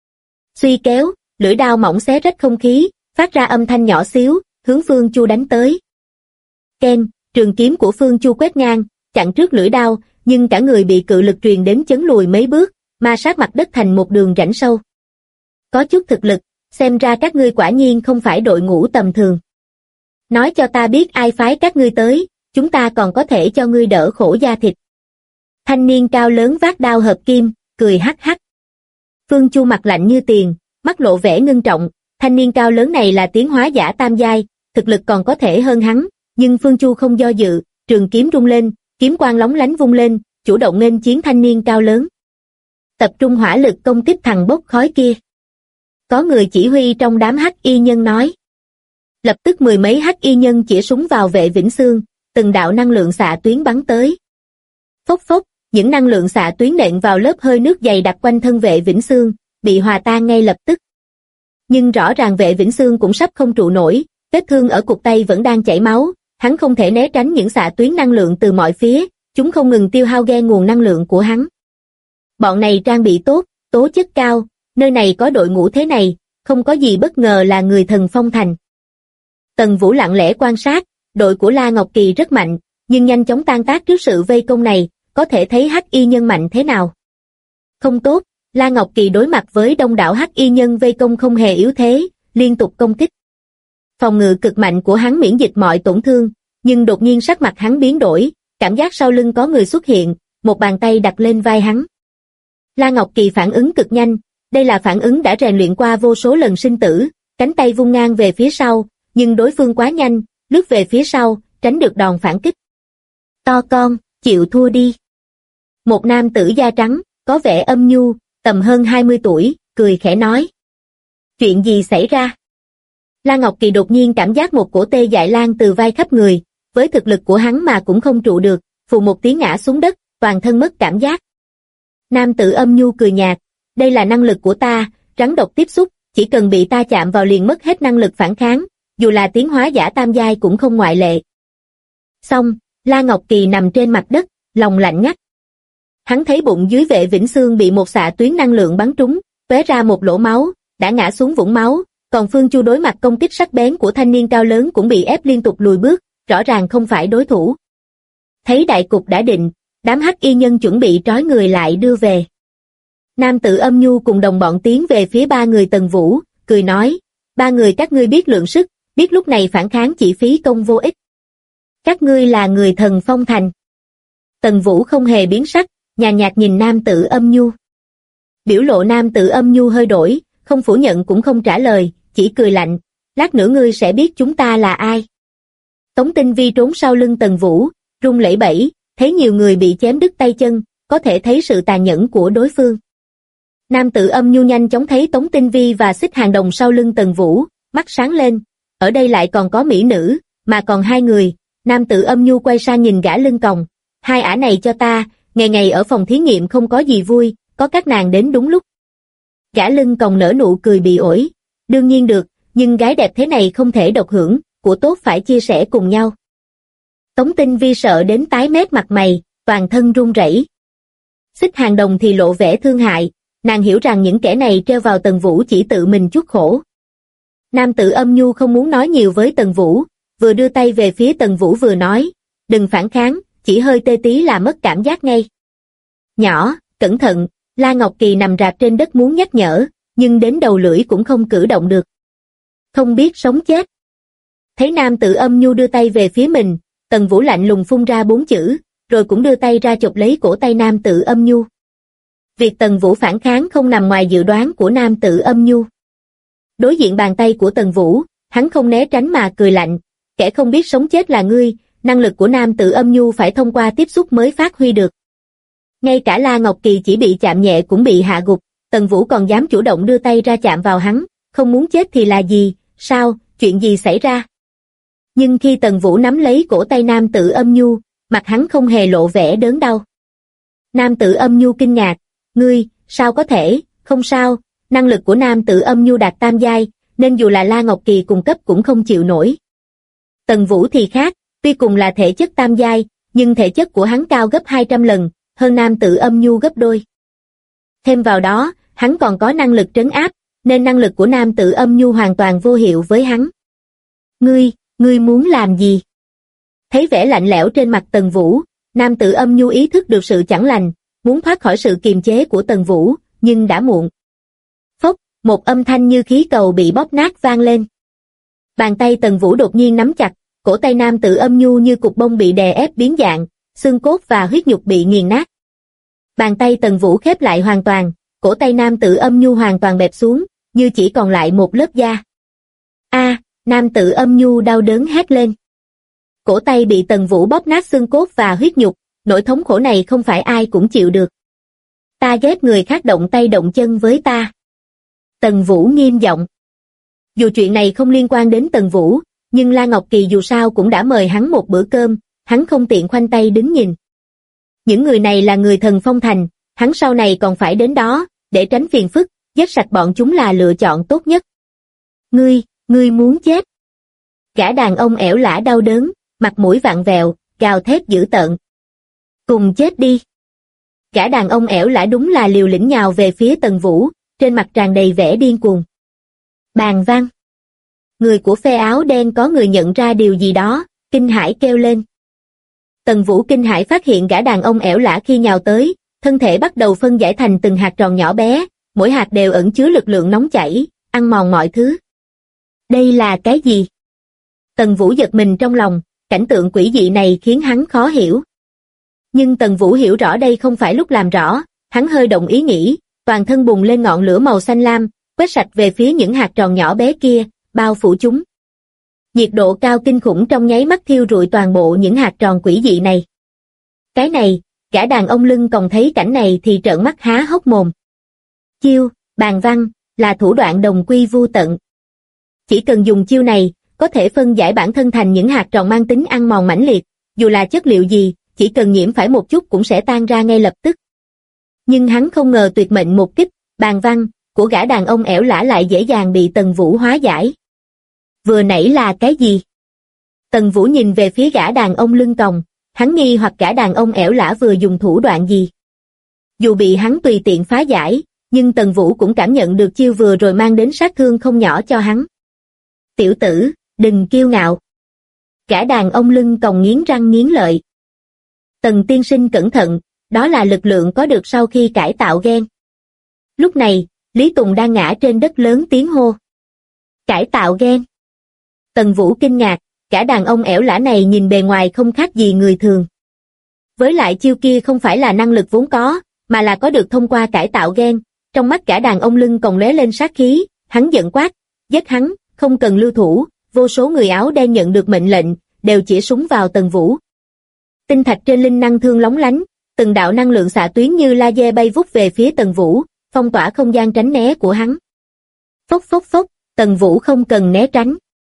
[SPEAKER 2] Suy kéo, lưỡi đao mỏng xé rách không khí, phát ra âm thanh nhỏ xíu, hướng Phương Chu đánh tới. Keng, trường kiếm của Phương Chu quét ngang, chặn trước lưỡi đao, nhưng cả người bị cự lực truyền đến chấn lùi mấy bước, ma sát mặt đất thành một đường rãnh sâu. Có chút thực lực, xem ra các ngươi quả nhiên không phải đội ngũ tầm thường. Nói cho ta biết ai phái các ngươi tới, chúng ta còn có thể cho ngươi đỡ khổ da thịt. Thanh niên cao lớn vác đao hợp kim, cười hắc hắc. Phương Chu mặt lạnh như tiền, mắt lộ vẻ ngưng trọng, thanh niên cao lớn này là tiến hóa giả tam giai, thực lực còn có thể hơn hắn, nhưng Phương Chu không do dự, trường kiếm rung lên, kiếm quang lóng lánh vung lên, chủ động nghênh chiến thanh niên cao lớn. Tập trung hỏa lực công kích thằng bốc khói kia. Có người chỉ huy trong đám hắc y nhân nói. Lập tức mười mấy hắc y nhân chĩa súng vào Vệ Vĩnh Xương, từng đạo năng lượng xạ tuyến bắn tới. Phốc phốc, những năng lượng xạ tuyến nện vào lớp hơi nước dày đặc quanh thân Vệ Vĩnh Xương, bị hòa tan ngay lập tức. Nhưng rõ ràng Vệ Vĩnh Xương cũng sắp không trụ nổi, vết thương ở cụt tay vẫn đang chảy máu, hắn không thể né tránh những xạ tuyến năng lượng từ mọi phía, chúng không ngừng tiêu hao ghe nguồn năng lượng của hắn. Bọn này trang bị tốt, tố chất cao, nơi này có đội ngũ thế này, không có gì bất ngờ là người Thần Phong Thành. Tần Vũ lặng lẽ quan sát, đội của La Ngọc Kỳ rất mạnh, nhưng nhanh chóng tan tác trước sự vây công này, có thể thấy hắc y nhân mạnh thế nào. Không tốt, La Ngọc Kỳ đối mặt với đông đảo hắc y nhân vây công không hề yếu thế, liên tục công kích. Phòng ngự cực mạnh của hắn miễn dịch mọi tổn thương, nhưng đột nhiên sắc mặt hắn biến đổi, cảm giác sau lưng có người xuất hiện, một bàn tay đặt lên vai hắn. La Ngọc Kỳ phản ứng cực nhanh, đây là phản ứng đã rèn luyện qua vô số lần sinh tử, cánh tay vung ngang về phía sau, nhưng đối phương quá nhanh, lướt về phía sau, tránh được đòn phản kích. To con, chịu thua đi. Một nam tử da trắng, có vẻ âm nhu, tầm hơn 20 tuổi, cười khẽ nói. Chuyện gì xảy ra? La Ngọc Kỳ đột nhiên cảm giác một cổ tê dại lan từ vai khắp người, với thực lực của hắn mà cũng không trụ được, phù một tiếng ngã xuống đất, toàn thân mất cảm giác. Nam tử âm nhu cười nhạt, đây là năng lực của ta, rắn độc tiếp xúc, chỉ cần bị ta chạm vào liền mất hết năng lực phản kháng, dù là tiến hóa giả tam giai cũng không ngoại lệ. Xong, La Ngọc Kỳ nằm trên mặt đất, lòng lạnh ngắt. Hắn thấy bụng dưới Vệ Vĩnh Xương bị một xạ tuyến năng lượng bắn trúng, tóe ra một lỗ máu, đã ngã xuống vũng máu, còn Phương Chu đối mặt công kích sắc bén của thanh niên cao lớn cũng bị ép liên tục lùi bước, rõ ràng không phải đối thủ. Thấy đại cục đã định, đám hắc y nhân chuẩn bị trói người lại đưa về. Nam tử âm nhu cùng đồng bọn tiến về phía ba người Tần Vũ, cười nói, ba người các ngươi biết lượng sức, biết lúc này phản kháng chỉ phí công vô ích. Các ngươi là người Thần Phong Thành. Tần Vũ không hề biến sắc, nhàn nhạt nhìn nam tử âm nhu. Biểu lộ nam tử âm nhu hơi đổi, không phủ nhận cũng không trả lời, chỉ cười lạnh, lát nữa ngươi sẽ biết chúng ta là ai. Tống Tinh Vi trốn sau lưng Tần Vũ, run lẩy bẩy, thấy nhiều người bị chém đứt tay chân, có thể thấy sự tàn nhẫn của đối phương. Nam tử âm nhu nhanh chóng thấy Tống Tinh Vi và Xích Hàng Đồng sau lưng Tần Vũ, mắt sáng lên, ở đây lại còn có mỹ nữ, mà còn hai người. Nam tử âm nhu quay sang nhìn gã lưng còng, hai ả này cho ta, ngày ngày ở phòng thí nghiệm không có gì vui, có các nàng đến đúng lúc. Gã lưng còng nở nụ cười bị ổi, đương nhiên được, nhưng gái đẹp thế này không thể độc hưởng, của tốt phải chia sẻ cùng nhau. Tống Tinh Vi sợ đến tái mét mặt mày, toàn thân run rẩy. Xích Hàng Đồng thì lộ vẻ thương hại, nàng hiểu rằng những kẻ này treo vào Tần Vũ chỉ tự mình chuốc khổ. Nam tử âm nhu không muốn nói nhiều với Tần Vũ, vừa đưa tay về phía Tần Vũ vừa nói, đừng phản kháng, chỉ hơi tê tí là mất cảm giác ngay. Nhỏ, cẩn thận, La Ngọc Kỳ nằm rạp trên đất muốn nhắc nhở, nhưng đến đầu lưỡi cũng không cử động được. Không biết sống chết. Thấy nam tử âm nhu đưa tay về phía mình, Tần Vũ lạnh lùng phun ra 4 chữ, rồi cũng đưa tay ra chộp lấy cổ tay nam tử âm nhu. Việc Tần Vũ phản kháng không nằm ngoài dự đoán của nam tử âm nhu. Đối diện bàn tay của Tần Vũ, hắn không né tránh mà cười lạnh, kẻ không biết sống chết là ngươi, năng lực của nam tử âm nhu phải thông qua tiếp xúc mới phát huy được. Ngay cả La Ngọc Kỳ chỉ bị chạm nhẹ cũng bị hạ gục, Tần Vũ còn dám chủ động đưa tay ra chạm vào hắn, không muốn chết thì là gì, sao, chuyện gì xảy ra? Nhưng khi Tần Vũ nắm lấy cổ tay nam tử âm nhu, mặt hắn không hề lộ vẻ đớn đau. Nam tử âm nhu kinh ngạc, ngươi, sao có thể, không sao, năng lực của nam tử âm nhu đạt tam giai, nên dù là La Ngọc Kỳ cùng cấp cũng không chịu nổi. Tần Vũ thì khác, tuy cùng là thể chất tam giai, nhưng thể chất của hắn cao gấp 200 lần, hơn nam tử âm nhu gấp đôi. Thêm vào đó, hắn còn có năng lực trấn áp, nên năng lực của nam tử âm nhu hoàn toàn vô hiệu với hắn. Ngươi muốn làm gì? Thấy vẻ lạnh lẽo trên mặt Tần Vũ, nam tử âm nhu ý thức được sự chẳng lành, muốn thoát khỏi sự kiềm chế của Tần Vũ, nhưng đã muộn. Phốc, một âm thanh như khí cầu bị bóp nát vang lên. Bàn tay Tần Vũ đột nhiên nắm chặt, cổ tay nam tử âm nhu như cục bông bị đè ép biến dạng, xương cốt và huyết nhục bị nghiền nát. Bàn tay Tần Vũ khép lại hoàn toàn, cổ tay nam tử âm nhu hoàn toàn bẹp xuống, như chỉ còn lại một lớp da. Nam tử âm nhu đau đớn hét lên. Cổ tay bị Tần Vũ bóp nát xương cốt và huyết nhục, nỗi thống khổ này không phải ai cũng chịu được. Ta ghét người khác động tay động chân với ta. Tần Vũ nghiêm giọng. Dù chuyện này không liên quan đến Tần Vũ, nhưng La Ngọc Kỳ dù sao cũng đã mời hắn một bữa cơm, hắn không tiện khoanh tay đứng nhìn. Những người này là người Thần Phong Thành, hắn sau này còn phải đến đó, để tránh phiền phức, giết sạch bọn chúng là lựa chọn tốt nhất. Ngươi muốn chết. Gã đàn ông ẻo lả đau đớn, mặt mũi vặn vẹo, gào thét dữ tợn. Cùng chết đi. Gã đàn ông ẻo lả đúng là liều lĩnh nhào về phía Tần Vũ, trên mặt tràn đầy vẻ điên cuồng. Bàng vang. Người của phe áo đen có người nhận ra điều gì đó, kinh hãi kêu lên. Tần Vũ kinh hãi phát hiện gã đàn ông ẻo lả khi nhào tới, thân thể bắt đầu phân giải thành từng hạt tròn nhỏ bé, mỗi hạt đều ẩn chứa lực lượng nóng chảy, ăn mòn mọi thứ. Đây là cái gì? Tần Vũ giật mình trong lòng, cảnh tượng quỷ dị này khiến hắn khó hiểu. Nhưng Tần Vũ hiểu rõ đây không phải lúc làm rõ, hắn hơi động ý nghĩ, toàn thân bùng lên ngọn lửa màu xanh lam, quét sạch về phía những hạt tròn nhỏ bé kia, bao phủ chúng. Nhiệt độ cao kinh khủng trong nháy mắt thiêu rụi toàn bộ những hạt tròn quỷ dị này. Cái này, gã đàn ông lưng còng thấy cảnh này thì trợn mắt há hốc mồm. Chiêu, bàng văn, là thủ đoạn đồng quy vu tận. Chỉ cần dùng chiêu này, có thể phân giải bản thân thành những hạt tròn mang tính ăn mòn mãnh liệt, dù là chất liệu gì, chỉ cần nhiễm phải một chút cũng sẽ tan ra ngay lập tức. Nhưng hắn không ngờ tuyệt mệnh một kích, bàng văn, của gã đàn ông ẻo lả lại dễ dàng bị Tần Vũ hóa giải. Vừa nãy là cái gì? Tần Vũ nhìn về phía gã đàn ông lưng còng, hắn nghi hoặc gã đàn ông ẻo lả vừa dùng thủ đoạn gì. Dù bị hắn tùy tiện phá giải, nhưng Tần Vũ cũng cảm nhận được chiêu vừa rồi mang đến sát thương không nhỏ cho hắn. Tiểu tử, đừng kiêu ngạo. Gã đàn ông lưng còng nghiến răng nghiến lợi. Tần tiên sinh cẩn thận, đó là lực lượng có được sau khi cải tạo gen. Lúc này, Lý Tùng đang ngã trên đất lớn tiếng hô. Cải tạo gen. Tần Vũ kinh ngạc, gã đàn ông ẻo lả này nhìn bề ngoài không khác gì người thường. Với lại chiêu kia không phải là năng lực vốn có, mà là có được thông qua cải tạo gen. Trong mắt gã đàn ông lưng còng lóe lên sát khí, hắn giận quát, giết hắn, không cần lưu thủ. Vô số người áo đen nhận được mệnh lệnh, đều chĩa súng vào Tần Vũ. Tinh thạch trên linh năng thương lóng lánh, từng đạo năng lượng xạ tuyến như laser bay vút về phía Tần Vũ, phong tỏa không gian tránh né của hắn. Phốc phốc phốc, Tần Vũ không cần né tránh.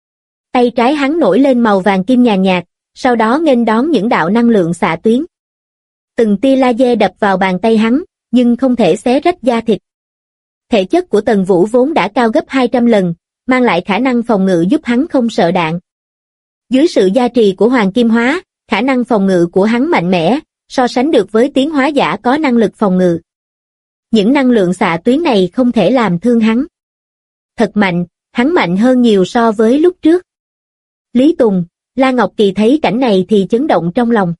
[SPEAKER 2] Tay trái hắn nổi lên màu vàng kim nhàn nhạt, sau đó nghênh đón những đạo năng lượng xạ tuyến. Từng tia laser đập vào bàn tay hắn, nhưng không thể xé rách da thịt. Thể chất của Tần Vũ vốn đã cao gấp 200 lần, mang lại khả năng phòng ngự giúp hắn không sợ đạn. Dưới sự gia trì của Hoàng Kim Hóa, khả năng phòng ngự của hắn mạnh mẽ, so sánh được với tiến hóa giả có năng lực phòng ngự. Những năng lượng xạ tuyến này không thể làm thương hắn. Thật mạnh, hắn mạnh hơn nhiều so với lúc trước. Lý Tùng, La Ngọc Kỳ thấy cảnh này thì chấn động trong lòng.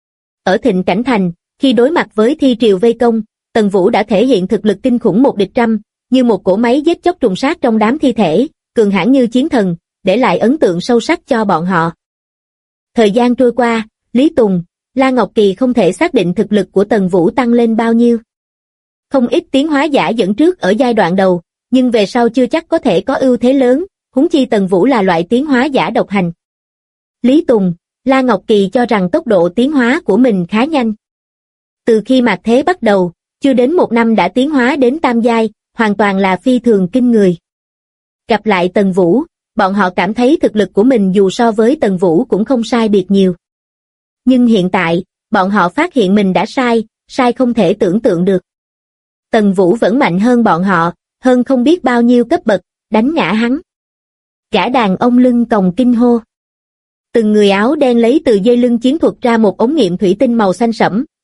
[SPEAKER 2] Ở Thịnh Cảnh Thành, khi đối mặt với thi triều vây công, Tần Vũ đã thể hiện thực lực kinh khủng một địch trăm, như một cỗ máy giết chóc trùng sát trong đám thi thể, cường hãn như chiến thần, để lại ấn tượng sâu sắc cho bọn họ. Thời gian trôi qua, Lý Tùng, La Ngọc Kỳ không thể xác định thực lực của Tần Vũ tăng lên bao nhiêu. Không ít tiến hóa giả dẫn trước ở giai đoạn đầu, nhưng về sau chưa chắc có thể có ưu thế lớn, huống chi Tần Vũ là loại tiến hóa giả độc hành. Lý Tùng, La Ngọc Kỳ cho rằng tốc độ tiến hóa của mình khá nhanh. Từ khi mạt thế bắt đầu, chưa đến một năm đã tiến hóa đến tam giai, hoàn toàn là phi thường kinh người. Gặp lại Tần Vũ, bọn họ cảm thấy thực lực của mình dù so với Tần Vũ cũng không sai biệt nhiều. Nhưng hiện tại, bọn họ phát hiện mình đã sai không thể tưởng tượng được. Tần Vũ vẫn mạnh hơn bọn họ, hơn không biết bao nhiêu cấp bậc, đánh ngã hắn. Gã đàn ông lưng còng kinh hô. Từng người áo đen lấy từ dây lưng chiến thuật ra một ống nghiệm thủy tinh màu xanh sẫm,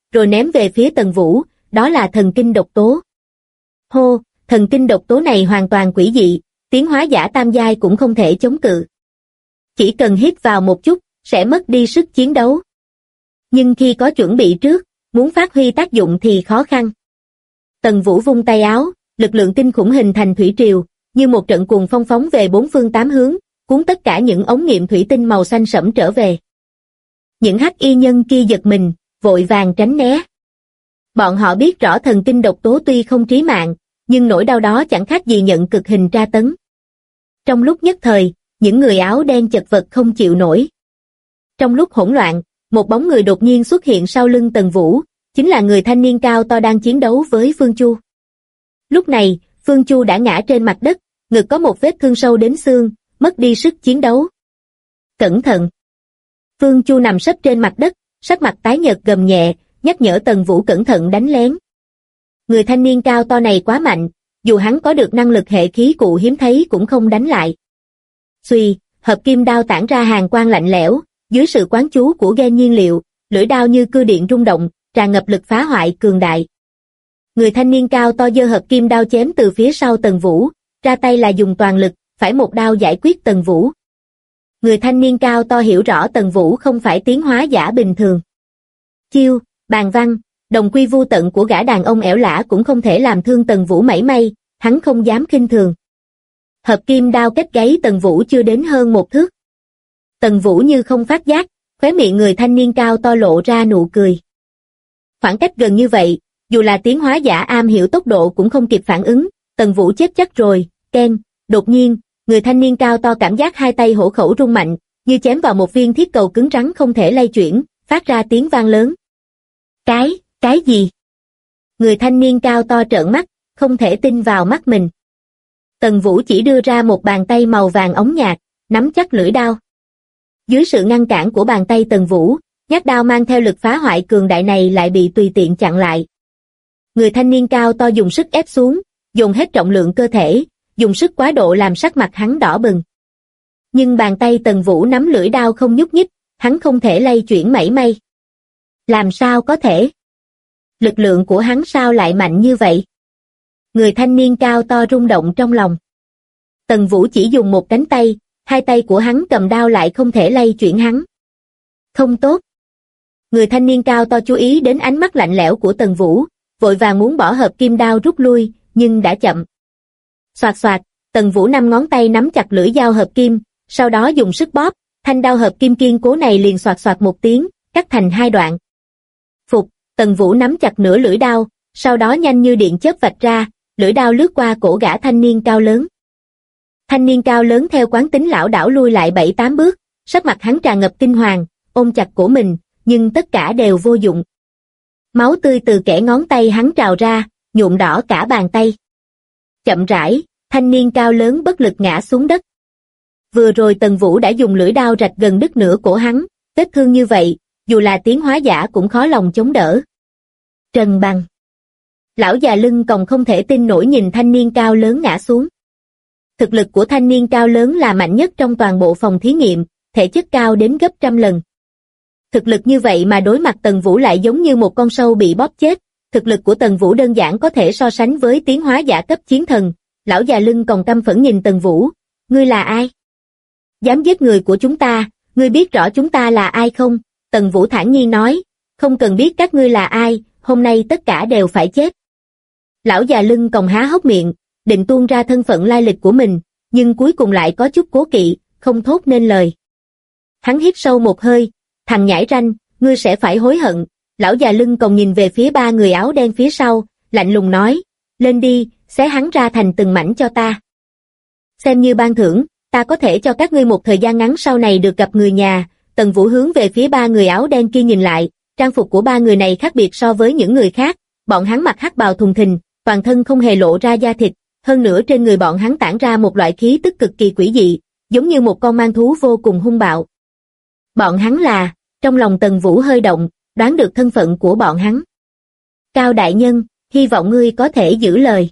[SPEAKER 2] rồi ném về phía Tần Vũ, đó là thần kinh độc tố. Hô, thần kinh độc tố này hoàn toàn quỷ dị, tiến hóa giả tam giai cũng không thể chống cự. Chỉ cần hít vào một chút, sẽ mất đi sức chiến đấu. Nhưng khi có chuẩn bị trước, muốn phát huy tác dụng thì khó khăn. Tần Vũ vung tay áo, lực lượng kinh khủng hình thành thủy triều, như một trận cuồng phong phóng về bốn phương tám hướng, cuốn tất cả những ống nghiệm thủy tinh màu xanh sẫm trở về. Những hắc y nhân kia giật mình, vội vàng tránh né. Bọn họ biết rõ thần kinh độc tố tuy không trí mạng, nhưng nỗi đau đó chẳng khác gì nhận cực hình tra tấn. Trong lúc nhất thời, những người áo đen chật vật không chịu nổi. Trong lúc hỗn loạn, một bóng người đột nhiên xuất hiện sau lưng Tần Vũ, chính là người thanh niên cao to đang chiến đấu với Phương Chu. Lúc này, Phương Chu đã ngã trên mặt đất, ngực có một vết thương sâu đến xương, mất đi sức chiến đấu. Cẩn thận! Phương Chu nằm sấp trên mặt đất, sắc mặt tái nhợt gầm nhẹ, nhắc nhở Tần Vũ cẩn thận đánh lén. Người thanh niên cao to này quá mạnh, dù hắn có được năng lực hệ khí cụ hiếm thấy cũng không đánh lại. Xuy, hợp kim đao tản ra hàn quang lạnh lẽo, dưới sự quán chú của gen nhiên liệu, lưỡi đao như cưa điện rung động, tràn ngập lực phá hoại cường đại. Người thanh niên cao to giơ hợp kim đao chém từ phía sau Tần Vũ, ra tay là dùng toàn lực, phải một đao giải quyết Tần Vũ. Người thanh niên cao to hiểu rõ Tần Vũ không phải tiến hóa giả bình thường. Chiêu, bàn văn, đồng quy vu tận của gã đàn ông ẻo lả cũng không thể làm thương Tần Vũ mảy may, hắn không dám khinh thường. Hợp kim đao cách gáy Tần Vũ chưa đến hơn một thước. Tần Vũ như không phát giác, khóe miệng người thanh niên cao to lộ ra nụ cười. Khoảng cách gần như vậy, dù là tiến hóa giả am hiểu tốc độ cũng không kịp phản ứng, Tần Vũ chết chắc rồi, keng, đột nhiên, người thanh niên cao to cảm giác hai tay hổ khẩu rung mạnh, như chém vào một viên thiết cầu cứng rắn không thể lay chuyển, phát ra tiếng vang lớn. Cái gì? Người thanh niên cao to trợn mắt, không thể tin vào mắt mình. Tần Vũ chỉ đưa ra một bàn tay màu vàng óng nhạt, nắm chắc lưỡi đao. Dưới sự ngăn cản của bàn tay Tần Vũ, nhát đao mang theo lực phá hoại cường đại này lại bị tùy tiện chặn lại. Người thanh niên cao to dùng sức ép xuống, dồn hết trọng lượng cơ thể, dùng sức quá độ làm sắc mặt hắn đỏ bừng. Nhưng bàn tay Tần Vũ nắm lưỡi đao không nhúc nhích, hắn không thể lay chuyển mảy may. Làm sao có thể? Lực lượng của hắn sao lại mạnh như vậy? Người thanh niên cao to rung động trong lòng. Tần Vũ chỉ dùng một cánh tay, hai tay của hắn cầm đao lại không thể lay chuyển hắn. Không tốt. Người thanh niên cao to chú ý đến ánh mắt lạnh lẽo của Tần Vũ, vội vàng muốn bỏ hợp kim đao rút lui, nhưng đã chậm. Xoạt xoạt, Tần Vũ năm ngón tay nắm chặt lưỡi dao hợp kim, sau đó dùng sức bóp, thanh đao hợp kim kiên cố này liền xoạt xoạt một tiếng, cắt thành hai đoạn. Phục, Tần Vũ nắm chặt nửa lưỡi đao, sau đó nhanh như điện chớp vạch ra, lưỡi đao lướt qua cổ gã thanh niên cao lớn. Thanh niên cao lớn theo quán tính lảo đảo lui lại 7-8 bước, sắc mặt hắn tràn ngập kinh hoàng, ôm chặt cổ mình, nhưng tất cả đều vô dụng. Máu tươi từ kẽ ngón tay hắn trào ra, nhuộm đỏ cả bàn tay. Chậm rãi, thanh niên cao lớn bất lực ngã xuống đất. Vừa rồi Tần Vũ đã dùng lưỡi đao rạch gần đứt nửa cổ hắn, vết thương như vậy, dù là tiến hóa giả cũng khó lòng chống đỡ. Trần Bằng. Lão già lưng còng không thể tin nổi nhìn thanh niên cao lớn ngã xuống. Thực lực của thanh niên cao lớn là mạnh nhất trong toàn bộ phòng thí nghiệm, thể chất cao đến gấp trăm lần. Thực lực như vậy mà đối mặt Tần Vũ lại giống như một con sâu bị bóp chết, thực lực của Tần Vũ đơn giản có thể so sánh với tiến hóa giả cấp chiến thần. Lão già lưng còng căm phẫn nhìn Tần Vũ, ngươi là ai? Dám giết người của chúng ta, ngươi biết rõ chúng ta là ai không? Tần Vũ thản nhiên nói, không cần biết các ngươi là ai, hôm nay tất cả đều phải chết. Lão già lưng còng há hốc miệng, định tuôn ra thân phận lai lịch của mình, nhưng cuối cùng lại có chút cố kỵ, không thốt nên lời. Hắn hít sâu một hơi, thằng nhãi ranh, ngươi sẽ phải hối hận. Lão già lưng còng nhìn về phía ba người áo đen phía sau, lạnh lùng nói, lên đi, xé hắn ra thành từng mảnh cho ta. Xem như ban thưởng, ta có thể cho các ngươi một thời gian ngắn sau này được gặp người nhà. Tần Vũ hướng về phía ba người áo đen kia nhìn lại, trang phục của ba người này khác biệt so với những người khác, bọn hắn mặc hắc bào thùng thình, toàn thân không hề lộ ra da thịt, hơn nữa trên người bọn hắn tản ra một loại khí tức cực kỳ quỷ dị, giống như một con mang thú vô cùng hung bạo. Bọn hắn là, trong lòng Tần Vũ hơi động, đoán được thân phận của bọn hắn. Cao đại nhân, hy vọng ngươi có thể giữ lời.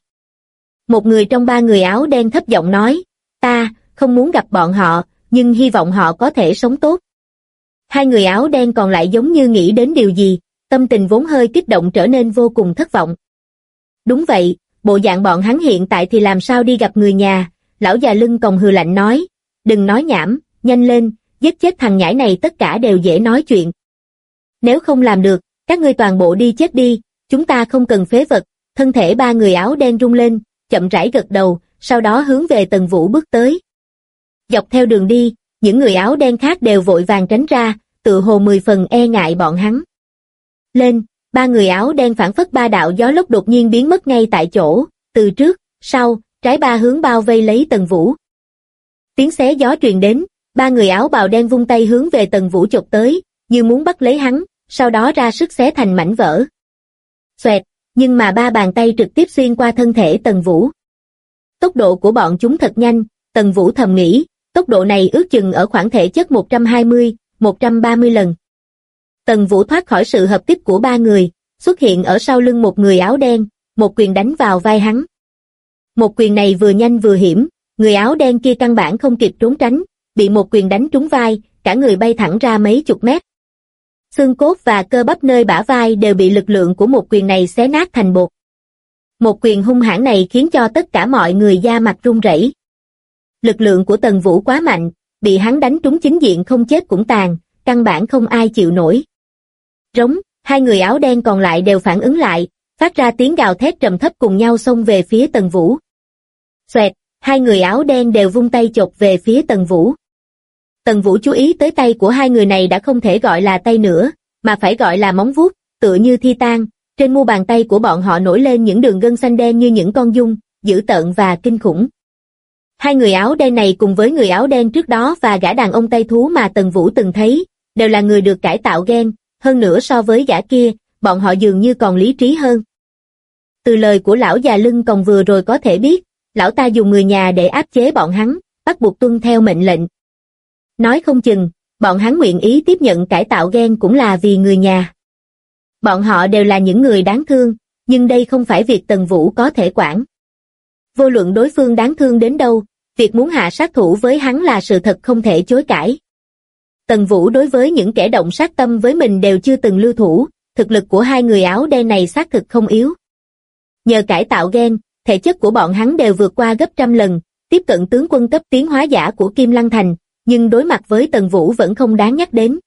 [SPEAKER 2] Một người trong ba người áo đen thấp giọng nói, ta không muốn gặp bọn họ, nhưng hy vọng họ có thể sống tốt. Hai người áo đen còn lại giống như nghĩ đến điều gì, tâm tình vốn hơi kích động trở nên vô cùng thất vọng. Đúng vậy, bộ dạng bọn hắn hiện tại thì làm sao đi gặp người nhà, lão già lưng còng hừ lạnh nói, đừng nói nhảm, nhanh lên, giết chết thằng nhãi này tất cả đều dễ nói chuyện. Nếu không làm được, các ngươi toàn bộ đi chết đi, chúng ta không cần phế vật. Thân thể ba người áo đen rung lên, chậm rãi gật đầu, sau đó hướng về Tần Vũ bước tới. Dọc theo đường đi, những người áo đen khác đều vội vàng tránh ra, tự hồ 10 phần e ngại bọn hắn. Lên, ba người áo đen phảng phất ba đạo gió lốc đột nhiên biến mất ngay tại chỗ, từ trước, sau, trái ba hướng bao vây lấy Tần Vũ. Tiếng xé gió truyền đến, ba người áo bào đen vung tay hướng về Tần Vũ chộp tới, như muốn bắt lấy hắn, sau đó ra sức xé thành mảnh vỡ. Xoẹt, nhưng mà ba bàn tay trực tiếp xuyên qua thân thể Tần Vũ. Tốc độ của bọn chúng thật nhanh, Tần Vũ thầm nghĩ, tốc độ này ước chừng ở khoảng thể chất 120, 130 lần. Tần Vũ thoát khỏi sự hợp kích của ba người, xuất hiện ở sau lưng một người áo đen, một quyền đánh vào vai hắn. Một quyền này vừa nhanh vừa hiểm, người áo đen kia căn bản không kịp trốn tránh, bị một quyền đánh trúng vai, cả người bay thẳng ra mấy chục mét. Xương cốt và cơ bắp nơi bả vai đều bị lực lượng của một quyền này xé nát thành bột. Một quyền hung hãn này khiến cho tất cả mọi người da mặt run rẩy. Lực lượng của Tần Vũ quá mạnh, bị hắn đánh trúng chính diện không chết cũng tàn, căn bản không ai chịu nổi. Rống, hai người áo đen còn lại đều phản ứng lại, phát ra tiếng gào thét trầm thấp cùng nhau xông về phía Tần Vũ. Xoẹt, hai người áo đen đều vung tay chộp về phía Tần Vũ. Tần Vũ chú ý tới tay của hai người này đã không thể gọi là tay nữa, mà phải gọi là móng vuốt, tựa như thi tan, trên mu bàn tay của bọn họ nổi lên những đường gân xanh đen như những con giun, dữ tợn và kinh khủng. Hai người áo đen này cùng với người áo đen trước đó và gã đàn ông Tây Thú mà Tần Vũ từng thấy, đều là người được cải tạo gen, hơn nữa so với gã kia, bọn họ dường như còn lý trí hơn. Từ lời của lão già lưng còng vừa rồi có thể biết, lão ta dùng người nhà để áp chế bọn hắn, bắt buộc tuân theo mệnh lệnh. Nói không chừng, bọn hắn nguyện ý tiếp nhận cải tạo gen cũng là vì người nhà. Bọn họ đều là những người đáng thương, nhưng đây không phải việc Tần Vũ có thể quản. Vô luận đối phương đáng thương đến đâu, việc muốn hạ sát thủ với hắn là sự thật không thể chối cãi. Tần Vũ đối với những kẻ động sát tâm với mình đều chưa từng lưu thủ, thực lực của hai người áo đen này xác thực không yếu. Nhờ cải tạo gen, thể chất của bọn hắn đều vượt qua gấp trăm lần, tiếp cận tướng quân cấp tiến hóa giả của Kim Lăng Thành, nhưng đối mặt với Tần Vũ vẫn không đáng nhắc đến.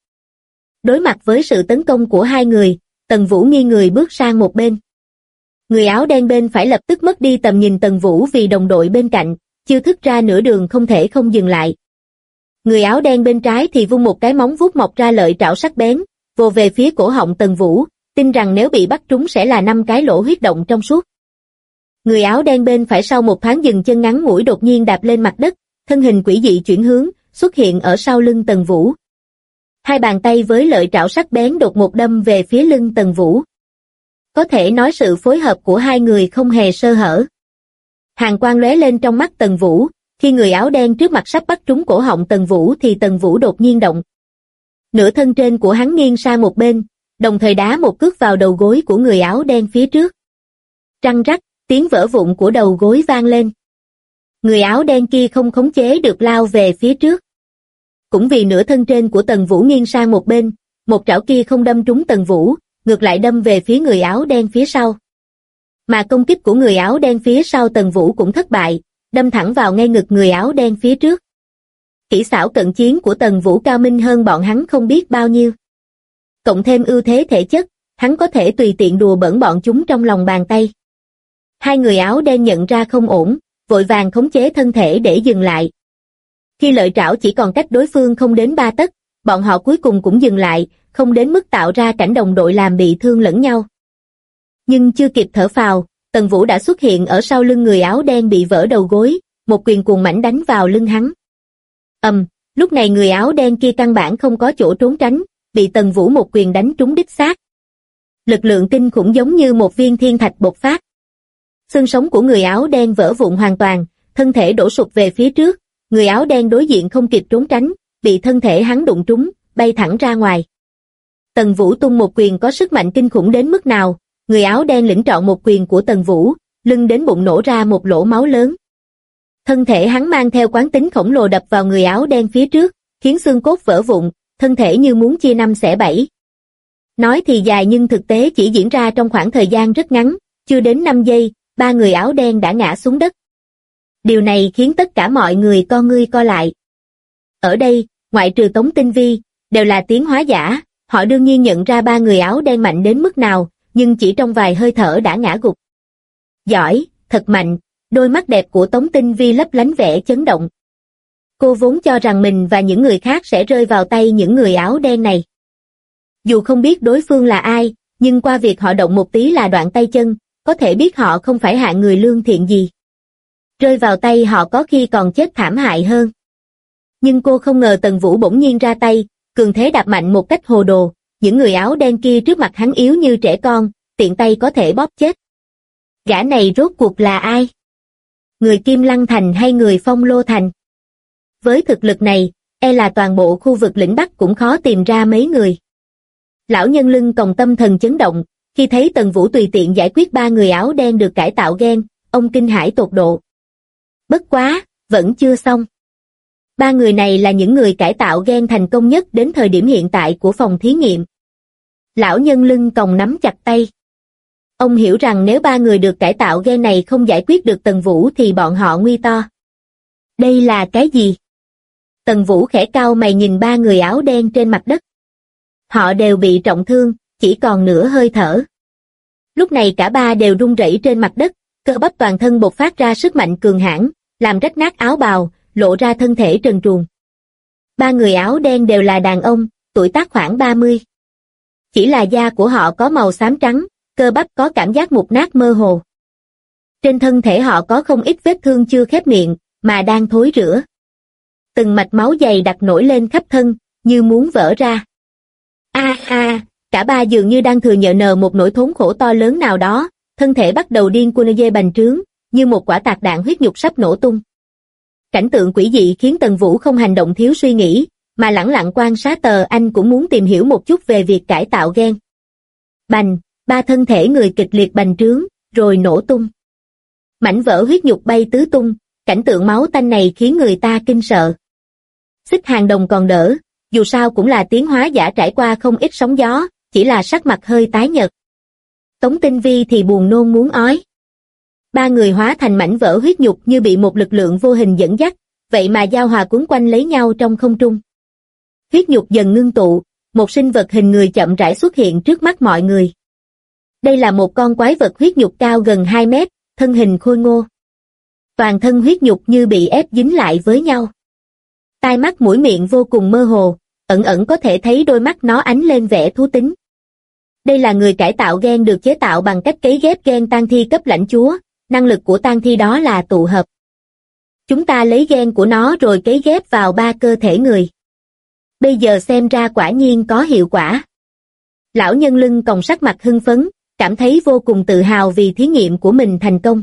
[SPEAKER 2] Đối mặt với sự tấn công của hai người, Tần Vũ nghiêng người bước sang một bên. Người áo đen bên phải lập tức mất đi tầm nhìn Tần Vũ vì đồng đội bên cạnh, chiêu thức ra nửa đường không thể không dừng lại. Người áo đen bên trái thì vung một cái móng vuốt mọc ra lợi trảo sắc bén, vồ về phía cổ họng Tần Vũ, tin rằng nếu bị bắt trúng sẽ là 5 cái lỗ huyết động trong suốt. Người áo đen bên phải sau một thoáng dừng chân ngắn ngủi đột nhiên đạp lên mặt đất, thân hình quỷ dị chuyển hướng, xuất hiện ở sau lưng Tần Vũ. Hai bàn tay với lợi trảo sắc bén đột ngột đâm về phía lưng Tần Vũ. Có thể nói sự phối hợp của hai người không hề sơ hở. Hàn quang lóe lên trong mắt Tần Vũ, khi người áo đen trước mặt sắp bắt trúng cổ họng Tần Vũ thì Tần Vũ đột nhiên động. Nửa thân trên của hắn nghiêng sang một bên, đồng thời đá một cước vào đầu gối của người áo đen phía trước. Răng rắc, tiếng vỡ vụn của đầu gối vang lên. Người áo đen kia không khống chế được lao về phía trước. Cũng vì nửa thân trên của Tần Vũ nghiêng sang một bên, một trảo kia không đâm trúng Tần Vũ, ngược lại đâm về phía người áo đen phía sau. Mà công kích của người áo đen phía sau Tần Vũ cũng thất bại, đâm thẳng vào ngay ngực người áo đen phía trước. Kỹ xảo cận chiến của Tần Vũ cao minh hơn bọn hắn không biết bao nhiêu. Cộng thêm ưu thế thể chất, hắn có thể tùy tiện đùa bỡn bọn chúng trong lòng bàn tay. Hai người áo đen nhận ra không ổn, vội vàng khống chế thân thể để dừng lại. Khi lợi trảo chỉ còn cách đối phương không đến 3 tấc, bọn họ cuối cùng cũng dừng lại, không đến mức tạo ra cảnh đồng đội làm bị thương lẫn nhau. Nhưng chưa kịp thở phào, Tần Vũ đã xuất hiện ở sau lưng người áo đen bị vỡ đầu gối, một quyền cuồng mãnh đánh vào lưng hắn. Lúc này người áo đen kia căn bản không có chỗ trốn tránh, bị Tần Vũ một quyền đánh trúng đích xác. Lực lượng kinh khủng giống như một viên thiên thạch bộc phát. Xương sống của người áo đen vỡ vụn hoàn toàn, thân thể đổ sụp về phía trước, người áo đen đối diện không kịp trốn tránh, bị thân thể hắn đụng trúng, bay thẳng ra ngoài. Tần Vũ tung một quyền có sức mạnh kinh khủng đến mức nào, người áo đen lĩnh trọn một quyền của Tần Vũ, lưng đến bụng nổ ra một lỗ máu lớn. Thân thể hắn mang theo quán tính khổng lồ đập vào người áo đen phía trước, khiến xương cốt vỡ vụn, thân thể như muốn chia năm xẻ bảy. Nói thì dài nhưng thực tế chỉ diễn ra trong khoảng thời gian rất ngắn, chưa đến 5 giây, ba người áo đen đã ngã xuống đất. Điều này khiến tất cả mọi người con ngươi co lại. Ở đây, ngoại trừ Tống Tinh Vi, đều là tiến hóa giả, họ đương nhiên nhận ra ba người áo đen mạnh đến mức nào, nhưng chỉ trong vài hơi thở đã ngã gục. Giỏi, thật mạnh, đôi mắt đẹp của Tống Tinh Vi lấp lánh vẻ chấn động. Cô vốn cho rằng mình và những người khác sẽ rơi vào tay những người áo đen này. Dù không biết đối phương là ai, nhưng qua việc họ động một tí là đoạn tay chân, có thể biết họ không phải hạng người lương thiện gì. Rơi vào tay họ có khi còn chết thảm hại hơn. Nhưng cô không ngờ Tần Vũ bỗng nhiên ra tay, cường thế đạp mạnh một cách hồ đồ, những người áo đen kia trước mặt hắn yếu như trẻ con, tiện tay có thể bóp chết. Gã này rốt cuộc là ai? Người Kim Lăng Thành hay người Phong Lô Thành? Với thực lực này, e là toàn bộ khu vực lĩnh Bắc cũng khó tìm ra mấy người. Lão nhân lưng còng tâm thần chấn động, khi thấy Tần Vũ tùy tiện giải quyết ba người áo đen được cải tạo gen, ông kinh hãi tột độ. Bất quá, vẫn chưa xong. Ba người này là những người cải tạo gen thành công nhất đến thời điểm hiện tại của phòng thí nghiệm. Lão nhân lưng còng nắm chặt tay. Ông hiểu rằng nếu ba người được cải tạo gen này không giải quyết được Tần Vũ thì bọn họ nguy to. Đây là cái gì? Tần Vũ khẽ cau mày nhìn ba người áo đen trên mặt đất. Họ đều bị trọng thương, chỉ còn nửa hơi thở. Lúc này cả ba đều run rẩy trên mặt đất, cơ bắp toàn thân bộc phát ra sức mạnh cường hãn, làm rách nát áo bào, lộ ra thân thể trần truồng. Ba người áo đen đều là đàn ông, tuổi tác khoảng 30. Chỉ là da của họ có màu xám trắng, cơ bắp có cảm giác mục nát mơ hồ. Trên thân thể họ có không ít vết thương chưa khép miệng, mà đang thối rữa. Từng mạch máu dày đặc nổi lên khắp thân, như muốn vỡ ra. Cả ba dường như đang thừa nhận một nỗi khốn khổ to lớn nào đó, thân thể bắt đầu điên cuồng bành trướng, như một quả tạc đạn huyết nhục sắp nổ tung. Cảnh tượng quỷ dị khiến Tần Vũ không hành động thiếu suy nghĩ, mà lẳng lặng quan sát. Anh cũng muốn tìm hiểu một chút về việc cải tạo gen. Bành, ba thân thể người kịch liệt bành trướng, rồi nổ tung. Mảnh vỡ huyết nhục bay tứ tung, cảnh tượng máu tanh này khiến người ta kinh sợ. Xích Hàng Đồng còn đỡ, dù sao cũng là tiến hóa giả trải qua không ít sóng gió, chỉ là sắc mặt hơi tái nhợt. Tống Tinh Vi thì buồn nôn muốn ói. Ba người hóa thành mảnh vỡ huyết nhục như bị một lực lượng vô hình dẫn dắt, vậy mà giao hòa quấn quanh lấy nhau trong không trung. Huyết nhục dần ngưng tụ, một sinh vật hình người chậm rãi xuất hiện trước mắt mọi người. Đây là một con quái vật huyết nhục cao gần 2 mét, thân hình khôi ngô. Toàn thân huyết nhục như bị ép dính lại với nhau. Tai mắt mũi miệng vô cùng mơ hồ, ẩn ẩn có thể thấy đôi mắt nó ánh lên vẻ thú tính. Đây là người cải tạo gen được chế tạo bằng cách cấy ghép gen tang thi cấp lãnh chúa, năng lực của tang thi đó là tụ hợp. Chúng ta lấy gen của nó rồi cấy ghép vào ba cơ thể người. Bây giờ xem ra quả nhiên có hiệu quả. Lão nhân lưng còng sắc mặt hưng phấn, cảm thấy vô cùng tự hào vì thí nghiệm của mình thành công.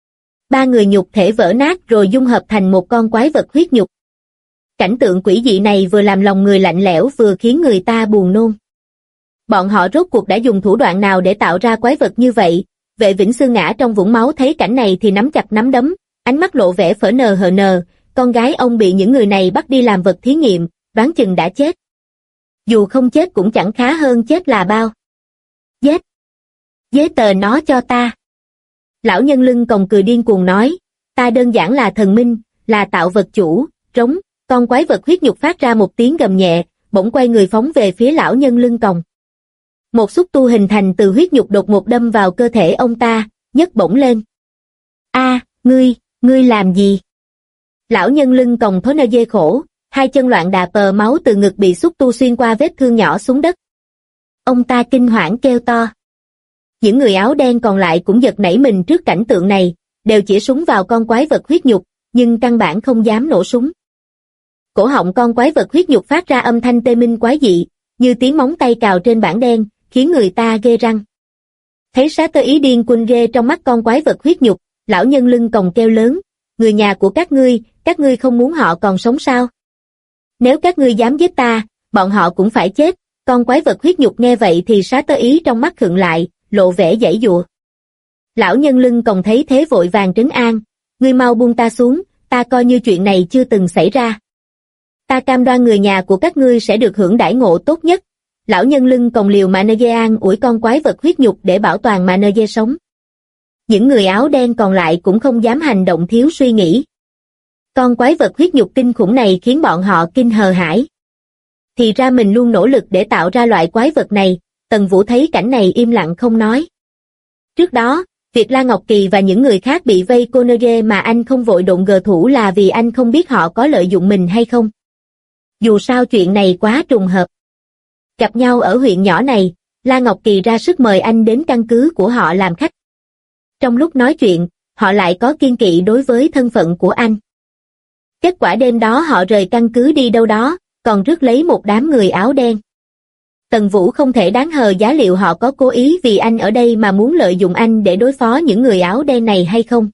[SPEAKER 2] Ba người nhục thể vỡ nát rồi dung hợp thành một con quái vật huyết nhục. Cảnh tượng quỷ dị này vừa làm lòng người lạnh lẽo vừa khiến người ta buồn nôn. Bọn họ rốt cuộc đã dùng thủ đoạn nào để tạo ra quái vật như vậy? Vệ Vĩnh Sương ngã trong vũng máu thấy cảnh này thì nắm chặt nắm đấm, ánh mắt lộ vẻ phở nờ hờ nờ. Con gái ông bị những người này bắt đi làm vật thí nghiệm, đoán chừng đã chết. Dù không chết cũng chẳng khá hơn chết là bao. Giết! Giết tờ nó cho ta! Lão nhân lưng còng cười điên cuồng nói, ta đơn giản là thần minh, là tạo vật chủ, trống. Con quái vật huyết nhục phát ra một tiếng gầm nhẹ, bỗng quay người phóng về phía lão nhân lưng còng. Một xúc tu hình thành từ huyết nhục đột ngột đâm vào cơ thể ông ta, nhấc bổng lên. Ngươi làm gì? Lão nhân lưng còng thối nơ dê khổ, hai chân loạn đạp, máu từ ngực bị xúc tu xuyên qua vết thương nhỏ xuống đất. Ông ta kinh hoảng kêu to. Những người áo đen còn lại cũng giật nảy mình trước cảnh tượng này, đều chĩa súng vào con quái vật huyết nhục, nhưng căn bản không dám nổ súng. Cổ họng con quái vật huyết nhục phát ra âm thanh tê minh quái dị, như tiếng móng tay cào trên bảng đen, khiến người ta ghê răng. Thấy sát ý điên cuồng ghê trong mắt con quái vật huyết nhục, lão nhân lưng còng kêu lớn, người nhà của các ngươi không muốn họ còn sống sao? Nếu các ngươi dám giết ta, bọn họ cũng phải chết. Con quái vật huyết nhục nghe vậy thì sát ý trong mắt khựng lại, lộ vẻ giãy giụa. Lão nhân lưng còng thấy thế vội vàng trấn an, ngươi mau buông ta xuống, ta coi như chuyện này chưa từng xảy ra. Ta cam đoan người nhà của các ngươi sẽ được hưởng đãi ngộ tốt nhất, lão nhân lưng còng liều Manegean ủi con quái vật huyết nhục để bảo toàn Manege sống. Những người áo đen còn lại cũng không dám hành động thiếu suy nghĩ. Con quái vật huyết nhục kinh khủng này khiến bọn họ kinh hờ hãi. Thì ra mình luôn nỗ lực để tạo ra loại quái vật này, Tần Vũ thấy cảnh này im lặng không nói. Trước đó, việc La Ngọc Kỳ và những người khác bị vây Konoge mà anh không vội độn gờ thủ là vì anh không biết họ có lợi dụng mình hay không. Dù sao chuyện này quá trùng hợp. Gặp nhau ở huyện nhỏ này, La Ngọc Kỳ ra sức mời anh đến căn cứ của họ làm khách. Trong lúc nói chuyện, họ lại có kiêng kỵ đối với thân phận của anh. Kết quả đêm đó họ rời căn cứ đi đâu đó, còn rước lấy một đám người áo đen. Tần Vũ không thể đáng hờ giá liệu họ có cố ý vì anh ở đây mà muốn lợi dụng anh để đối phó những người áo đen này hay không.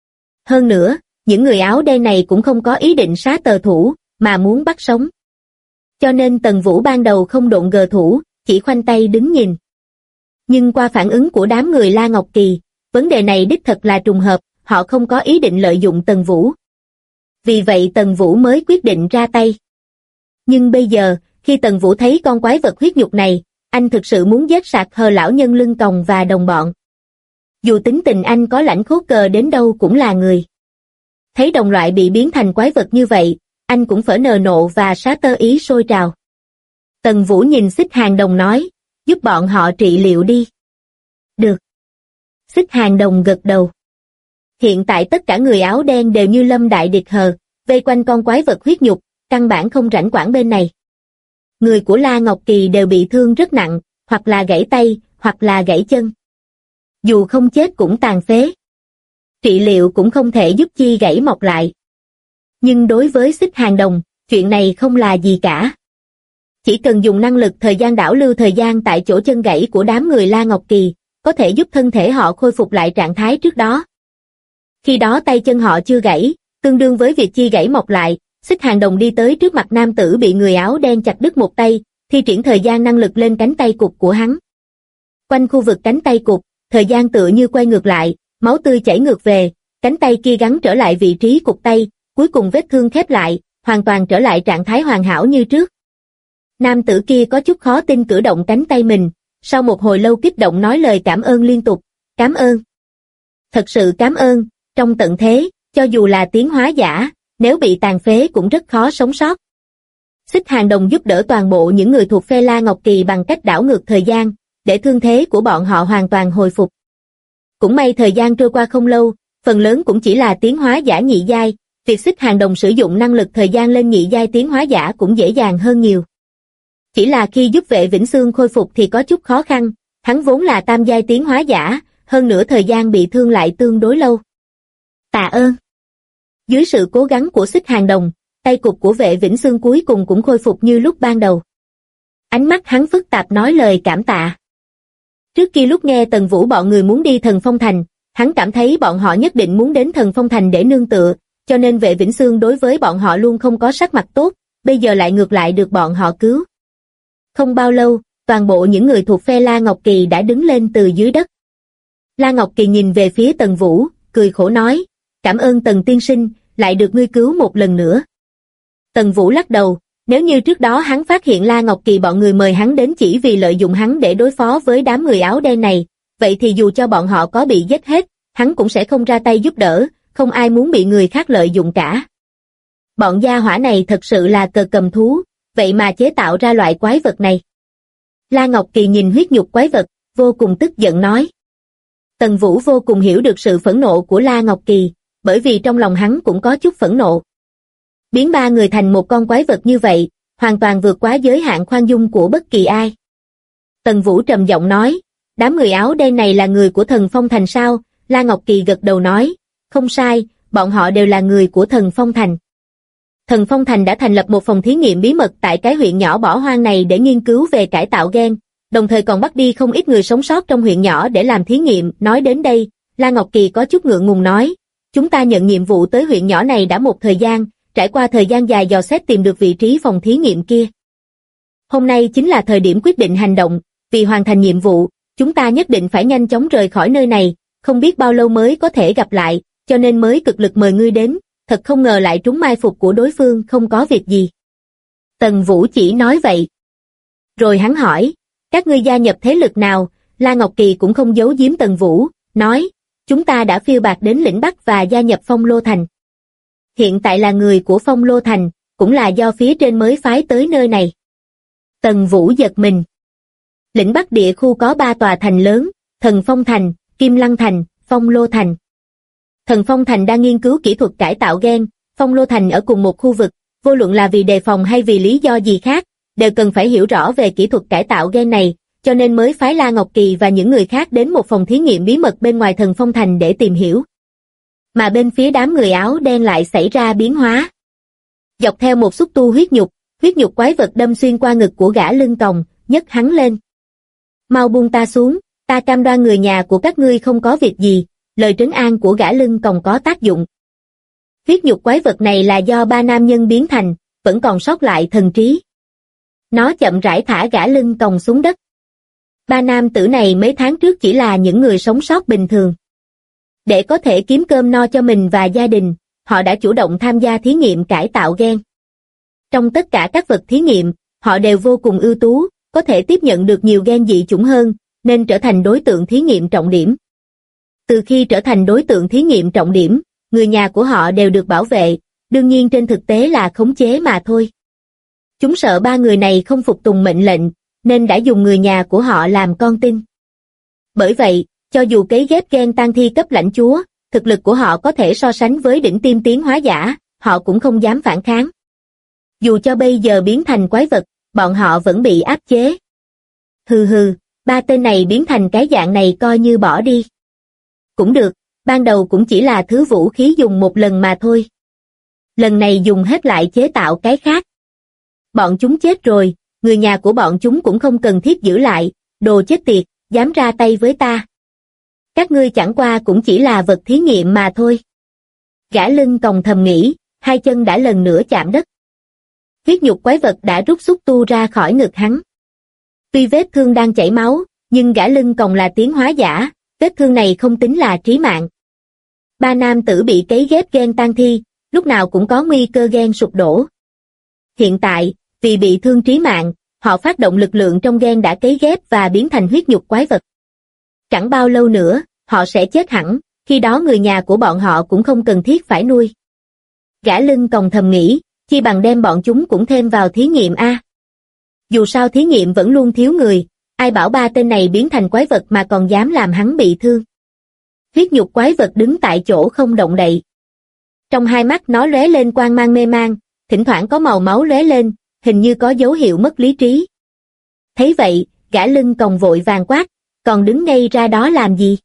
[SPEAKER 2] Hơn nữa, những người áo đen này cũng không có ý định sát tờ thủ, mà muốn bắt sống. Cho nên Tần Vũ ban đầu không độn gờ thủ, chỉ khoanh tay đứng nhìn. Nhưng qua phản ứng của đám người La Ngọc Kỳ, vấn đề này đích thật là trùng hợp, họ không có ý định lợi dụng Tần Vũ. Vì vậy Tần Vũ mới quyết định ra tay. Nhưng bây giờ, khi Tần Vũ thấy con quái vật huyết nhục này, anh thực sự muốn giết sạch hờ lão nhân lưng còng và đồng bọn. Dù tính tình anh có lãnh khố cờ đến đâu cũng là người. Thấy đồng loại bị biến thành quái vật như vậy, anh cũng phở nờ nộ và xá tơ ý sôi trào. Tần Vũ nhìn Xích Hàng Đồng nói, giúp bọn họ trị liệu đi. Được. Xích Hàng Đồng gật đầu. Hiện tại tất cả người áo đen đều như lâm đại địch hờ, vây quanh con quái vật huyết nhục, căn bản không rảnh quản bên này. Người của La Ngọc Kỳ đều bị thương rất nặng, hoặc là gãy tay, hoặc là gãy chân. Dù không chết cũng tàn phế. Trị liệu cũng không thể giúp chi gãy mọc lại. Nhưng đối với Xích Hàng Đồng, chuyện này không là gì cả. Chỉ cần dùng năng lực thời gian đảo lưu thời gian tại chỗ chân gãy của đám người La Ngọc Kỳ, có thể giúp thân thể họ khôi phục lại trạng thái trước đó. Khi đó tay chân họ chưa gãy, tương đương với việc chi gãy mọc lại, Xích Hàng Đồng đi tới trước mặt nam tử bị người áo đen chặt đứt một tay, thi triển thời gian năng lực lên cánh tay cụt của hắn. Quanh khu vực cánh tay cụt, thời gian tựa như quay ngược lại, máu tươi chảy ngược về, cánh tay kia gắn trở lại vị trí cụt tay, cuối cùng vết thương khép lại, hoàn toàn trở lại trạng thái hoàn hảo như trước. Nam tử kia có chút khó tin cử động cánh tay mình, sau một hồi lâu kích động nói lời cảm ơn liên tục, cảm ơn. Thật sự cảm ơn, trong tận thế, cho dù là tiến hóa giả, nếu bị tàn phế cũng rất khó sống sót. Xích Hàng Đồng giúp đỡ toàn bộ những người thuộc phe La Ngọc Kỳ bằng cách đảo ngược thời gian, để thương thế của bọn họ hoàn toàn hồi phục. Cũng may thời gian trôi qua không lâu, phần lớn cũng chỉ là tiến hóa giả nhị giai, việc Xích Hàng Đồng sử dụng năng lực thời gian lên nhị giai tiến hóa giả cũng dễ dàng hơn nhiều. Chỉ là khi giúp Vệ Vĩnh Xương khôi phục thì có chút khó khăn, hắn vốn là tam giai tiến hóa giả, hơn nữa thời gian bị thương lại tương đối lâu. Tạ ơn. Dưới sự cố gắng của Xích Hàng Đồng, tay cụt của Vệ Vĩnh Xương cuối cùng cũng khôi phục như lúc ban đầu. Ánh mắt hắn phức tạp nói lời cảm tạ. Trước kia lúc nghe Tần Vũ bọn người muốn đi Thần Phong Thành, hắn cảm thấy bọn họ nhất định muốn đến Thần Phong Thành để nương tựa, cho nên Vệ Vĩnh Xương đối với bọn họ luôn không có sắc mặt tốt, bây giờ lại ngược lại được bọn họ cứu. Không bao lâu, toàn bộ những người thuộc phe La Ngọc Kỳ đã đứng lên từ dưới đất. La Ngọc Kỳ nhìn về phía Tần Vũ, cười khổ nói, cảm ơn Tần tiên sinh, lại được ngươi cứu một lần nữa. Tần Vũ lắc đầu, nếu như trước đó hắn phát hiện La Ngọc Kỳ bọn người mời hắn đến chỉ vì lợi dụng hắn để đối phó với đám người áo đen này, vậy thì dù cho bọn họ có bị giết hết, hắn cũng sẽ không ra tay giúp đỡ, không ai muốn bị người khác lợi dụng cả. Bọn gia hỏa này thật sự là cờ cầm thú, vậy mà chế tạo ra loại quái vật này. La Ngọc Kỳ nhìn huyết nhục quái vật, vô cùng tức giận nói. Tần Vũ vô cùng hiểu được sự phẫn nộ của La Ngọc Kỳ, bởi vì trong lòng hắn cũng có chút phẫn nộ. Biến ba người thành một con quái vật như vậy, hoàn toàn vượt quá giới hạn khoan dung của bất kỳ ai. Tần Vũ trầm giọng nói, đám người áo đen này là người của Thần Phong Thành sao? La Ngọc Kỳ gật đầu nói, không sai, bọn họ đều là người của Thần Phong Thành. Thần Phong Thành đã thành lập một phòng thí nghiệm bí mật tại cái huyện nhỏ bỏ hoang này để nghiên cứu về cải tạo gen, đồng thời còn bắt đi không ít người sống sót trong huyện nhỏ để làm thí nghiệm. Nói đến đây, La Ngọc Kỳ có chút ngượng ngùng nói, chúng ta nhận nhiệm vụ tới huyện nhỏ này đã một thời gian, trải qua thời gian dài dò xét tìm được vị trí phòng thí nghiệm kia. Hôm nay chính là thời điểm quyết định hành động, vì hoàn thành nhiệm vụ, chúng ta nhất định phải nhanh chóng rời khỏi nơi này, không biết bao lâu mới có thể gặp lại, cho nên mới cực lực mời ngươi đến, thật không ngờ lại trúng mai phục của đối phương không có việc gì. Tần Vũ chỉ nói vậy. Rồi hắn hỏi, các ngươi gia nhập thế lực nào? La Ngọc Kỳ cũng không giấu giếm Tần Vũ, nói, chúng ta đã phiêu bạt đến lĩnh Bắc và gia nhập Phong Lô Thành. Hiện tại là người của Phong Lô Thành, cũng là do phía trên mới phái tới nơi này. Tần Vũ giật mình. Lĩnh Bắc địa khu có 3 tòa thành lớn, Thần Phong Thành, Kim Lăng Thành, Phong Lô Thành. Thần Phong Thành đang nghiên cứu kỹ thuật cải tạo gen, Phong Lô Thành ở cùng một khu vực, vô luận là vì đề phòng hay vì lý do gì khác, đều cần phải hiểu rõ về kỹ thuật cải tạo gen này, cho nên mới phái La Ngọc Kỳ và những người khác đến một phòng thí nghiệm bí mật bên ngoài Thần Phong Thành để tìm hiểu. Mà bên phía đám người áo đen lại xảy ra biến hóa. Dọc theo một xúc tu huyết nhục quái vật đâm xuyên qua ngực của gã lưng còng, nhấc hắn lên. Mau buông ta xuống, ta cam đoan người nhà của các ngươi không có việc gì, lời trấn an của gã lưng còng có tác dụng. Huyết nhục quái vật này là do 3 nam nhân biến thành, vẫn còn sót lại thần trí. Nó chậm rãi thả gã lưng còng xuống đất. 3 nam tử này mấy tháng trước chỉ là những người sống sót bình thường. Để có thể kiếm cơm no cho mình và gia đình, họ đã chủ động tham gia thí nghiệm cải tạo gen. Trong tất cả các vật thí nghiệm, họ đều vô cùng ưu tú, có thể tiếp nhận được nhiều gen dị chủng hơn, nên trở thành đối tượng thí nghiệm trọng điểm. Từ khi trở thành đối tượng thí nghiệm trọng điểm, người nhà của họ đều được bảo vệ, đương nhiên trên thực tế là khống chế mà thôi. Chúng sợ 3 người này không phục tùng mệnh lệnh, nên đã dùng người nhà của họ làm con tin. Bởi vậy, cho dù cấy ghép gen tang thi cấp lãnh chúa, thực lực của họ có thể so sánh với đỉnh tiêm tiến hóa giả, họ cũng không dám phản kháng. Dù cho bây giờ biến thành quái vật, bọn họ vẫn bị áp chế. Hừ hừ, 3 tên này biến thành cái dạng này coi như bỏ đi. Cũng được, ban đầu cũng chỉ là thứ vũ khí dùng một lần mà thôi. Lần này dùng hết lại chế tạo cái khác. Bọn chúng chết rồi, người nhà của bọn chúng cũng không cần thiết giữ lại, đồ chết tiệt, dám ra tay với ta. Các ngươi chẳng qua cũng chỉ là vật thí nghiệm mà thôi. Gã lưng còng thầm nghĩ, 2 chân đã lần nữa chạm đất. Huyết nhục quái vật đã rút xúc tu ra khỏi ngực hắn. Tuy vết thương đang chảy máu, nhưng gã lưng còng là tiến hóa giả, vết thương này không tính là trí mạng. 3 nam tử bị cấy ghép gen tang thi, lúc nào cũng có nguy cơ gen sụp đổ. Hiện tại, vì bị thương trí mạng, họ phát động lực lượng trong gen đã cấy ghép và biến thành huyết nhục quái vật. Chẳng bao lâu nữa, họ sẽ chết hẳn, khi đó người nhà của bọn họ cũng không cần thiết phải nuôi. Gã lưng còng thầm nghĩ, chi bằng đem bọn chúng cũng thêm vào thí nghiệm a. Dù sao thí nghiệm vẫn luôn thiếu người, ai bảo 3 tên này biến thành quái vật mà còn dám làm hắn bị thương. Huyết nhục quái vật đứng tại chỗ không động đậy. Trong hai mắt nó lóe lên quang mang mê man, thỉnh thoảng có màu máu lóe lên, hình như có dấu hiệu mất lý trí. Thấy vậy, gã lưng còng vội vàng quát, còn đứng ngay ra đó làm gì?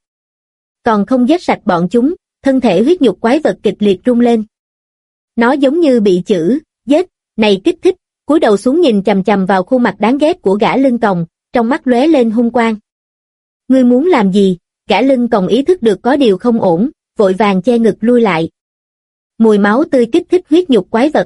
[SPEAKER 2] Còn không giết sạch bọn chúng, thân thể huyết nhục quái vật kịch liệt rung lên. Nó giống như bị chữ, giết, này kích thích, cúi đầu xuống nhìn chằm chằm vào khuôn mặt đáng ghét của gã lưng còng, trong mắt lóe lên hung quang. Ngươi muốn làm gì? Gã lưng còng ý thức được có điều không ổn, vội vàng che ngực lui lại. Mùi máu tươi kích thích huyết nhục quái vật.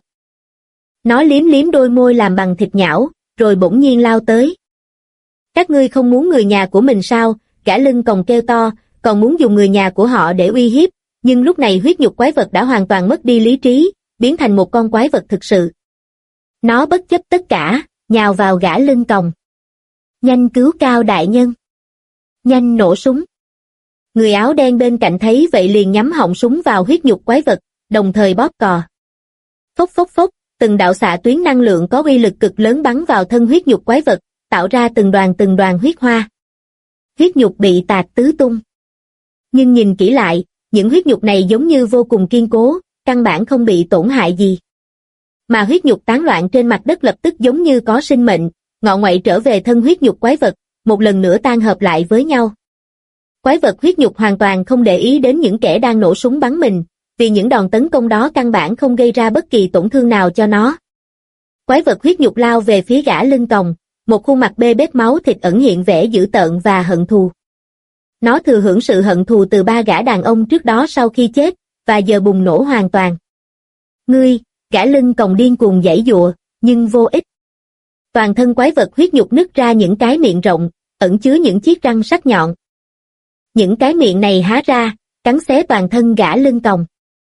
[SPEAKER 2] Nó liếm liếm đôi môi làm bằng thịt nhão, rồi bỗng nhiên lao tới. Các ngươi không muốn người nhà của mình sao? Gã lưng còng kêu to, còn muốn dùng người nhà của họ để uy hiếp, nhưng lúc này huyết nhục quái vật đã hoàn toàn mất đi lý trí, biến thành một con quái vật thực sự. Nó bất chấp tất cả, nhào vào gã lưng còng. Nhanh cứu Cao đại nhân. Nhanh nổ súng. Người áo đen bên cạnh thấy vậy liền nhắm họng súng vào huyết nhục quái vật, đồng thời bóp cò. Phốc phốc phốc, từng đạo xạ tuyến năng lượng có uy lực cực lớn bắn vào thân huyết nhục quái vật, tạo ra từng đoàn huyết hoa. Huyết nhục bị tạc tứ tung. Nhưng nhìn kỹ lại, những huyết nhục này giống như vô cùng kiên cố, căn bản không bị tổn hại gì. Mà huyết nhục tán loạn trên mặt đất lập tức giống như có sinh mệnh, ngọ nguậy trở về thân huyết nhục quái vật, một lần nữa tan hợp lại với nhau. Quái vật huyết nhục hoàn toàn không để ý đến những kẻ đang nổ súng bắn mình, vì những đòn tấn công đó căn bản không gây ra bất kỳ tổn thương nào cho nó. Quái vật huyết nhục lao về phía gã lưng còng, một khuôn mặt bê bết máu thịt ẩn hiện vẻ dữ tợn và hận thù. Nó thừa hưởng sự hận thù từ 3 gã đàn ông trước đó sau khi chết, và giờ bùng nổ hoàn toàn. Ngươi, gã lưng còng điên cuồng giãy giụa, nhưng vô ích. Toàn thân quái vật huyết nhục nứt ra những cái miệng rộng, ẩn chứa những chiếc răng sắc nhọn. Những cái miệng này há ra, cắn xé toàn thân gã lưng còng.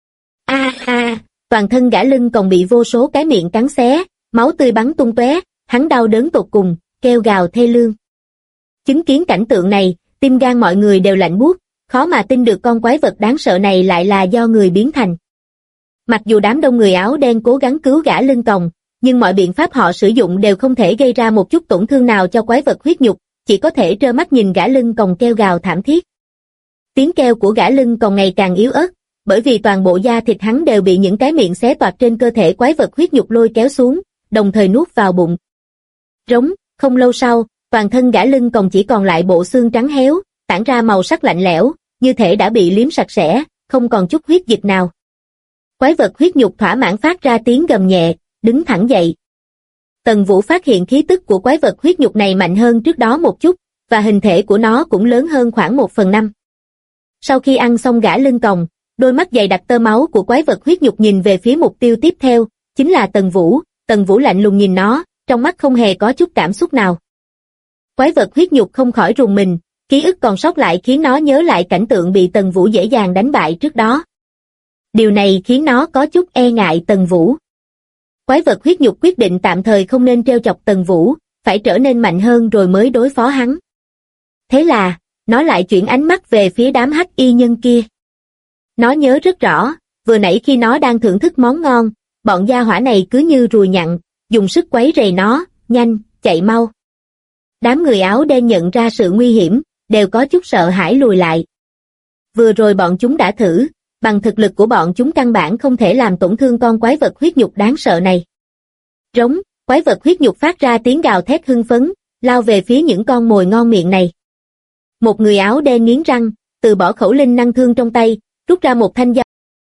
[SPEAKER 2] Toàn thân gã lưng còng bị vô số cái miệng cắn xé, máu tươi bắn tung tóe, hắn đau đớn tột cùng, kêu gào thê lương. Chứng kiến cảnh tượng này, tim gan mọi người đều lạnh buốt, khó mà tin được con quái vật đáng sợ này lại là do người biến thành. Mặc dù đám đông người áo đen cố gắng cứu gã lưng còng, nhưng mọi biện pháp họ sử dụng đều không thể gây ra một chút tổn thương nào cho quái vật huyết nhục, chỉ có thể trơ mắt nhìn gã lưng còng kêu gào thảm thiết. Tiếng kêu của gã lưng còng ngày càng yếu ớt, bởi vì toàn bộ da thịt hắn đều bị những cái miệng xé toạc trên cơ thể quái vật huyết nhục lôi kéo xuống, đồng thời nuốt vào bụng. Rống, không lâu sau, toàn thân gã lưng còng chỉ còn lại bộ xương trắng héo, tản ra màu sắc lạnh lẽo, như thể đã bị liếm sạch sẽ, không còn chút huyết dịch nào. Quái vật huyết nhục thỏa mãn phát ra tiếng gầm nhẹ, đứng thẳng dậy. Tần Vũ phát hiện khí tức của quái vật huyết nhục này mạnh hơn trước đó một chút, và hình thể của nó cũng lớn hơn khoảng 1/5. Sau khi ăn xong gã lưng còng, đôi mắt dày đặc tơ máu của quái vật huyết nhục nhìn về phía mục tiêu tiếp theo, chính là Tần Vũ. Tần Vũ lạnh lùng nhìn nó, trong mắt không hề có chút cảm xúc nào. Quái vật huyết nhục không khỏi rùng mình, ký ức còn sót lại khiến nó nhớ lại cảnh tượng bị Tần Vũ dễ dàng đánh bại trước đó. Điều này khiến nó có chút e ngại Tần Vũ. Quái vật huyết nhục quyết định tạm thời không nên trêu chọc Tần Vũ, phải trở nên mạnh hơn rồi mới đối phó hắn. Thế là, nó lại chuyển ánh mắt về phía đám hắc y nhân kia. Nó nhớ rất rõ, vừa nãy khi nó đang thưởng thức món ngon, bọn gia hỏa này cứ như ruồi nhặng, dùng sức quấy rầy nó, nhanh, chạy mau. Đám người áo đen nhận ra sự nguy hiểm, đều có chút sợ hãi lùi lại. Vừa rồi bọn chúng đã thử, bằng thực lực của bọn chúng căn bản không thể làm tổn thương con quái vật huyết nhục đáng sợ này. Rống, quái vật huyết nhục phát ra tiếng gào thét hưng phấn, lao về phía những con mồi ngon miệng này. Một người áo đen nghiến răng, từ bỏ khẩu linh năng thương trong tay, rút ra một thanh dao.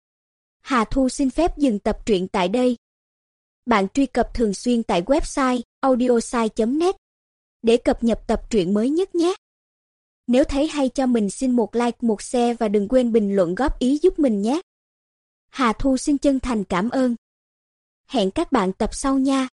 [SPEAKER 3] Hà Thu xin phép dừng tập truyện tại đây. Bạn truy cập thường xuyên tại website audiosai.net để cập nhật tập truyện mới nhất nhé. Nếu thấy hay cho mình xin một like, một share và đừng quên bình luận góp ý giúp mình nhé. Hà Thu xin chân thành cảm ơn. Hẹn các bạn tập sau nha.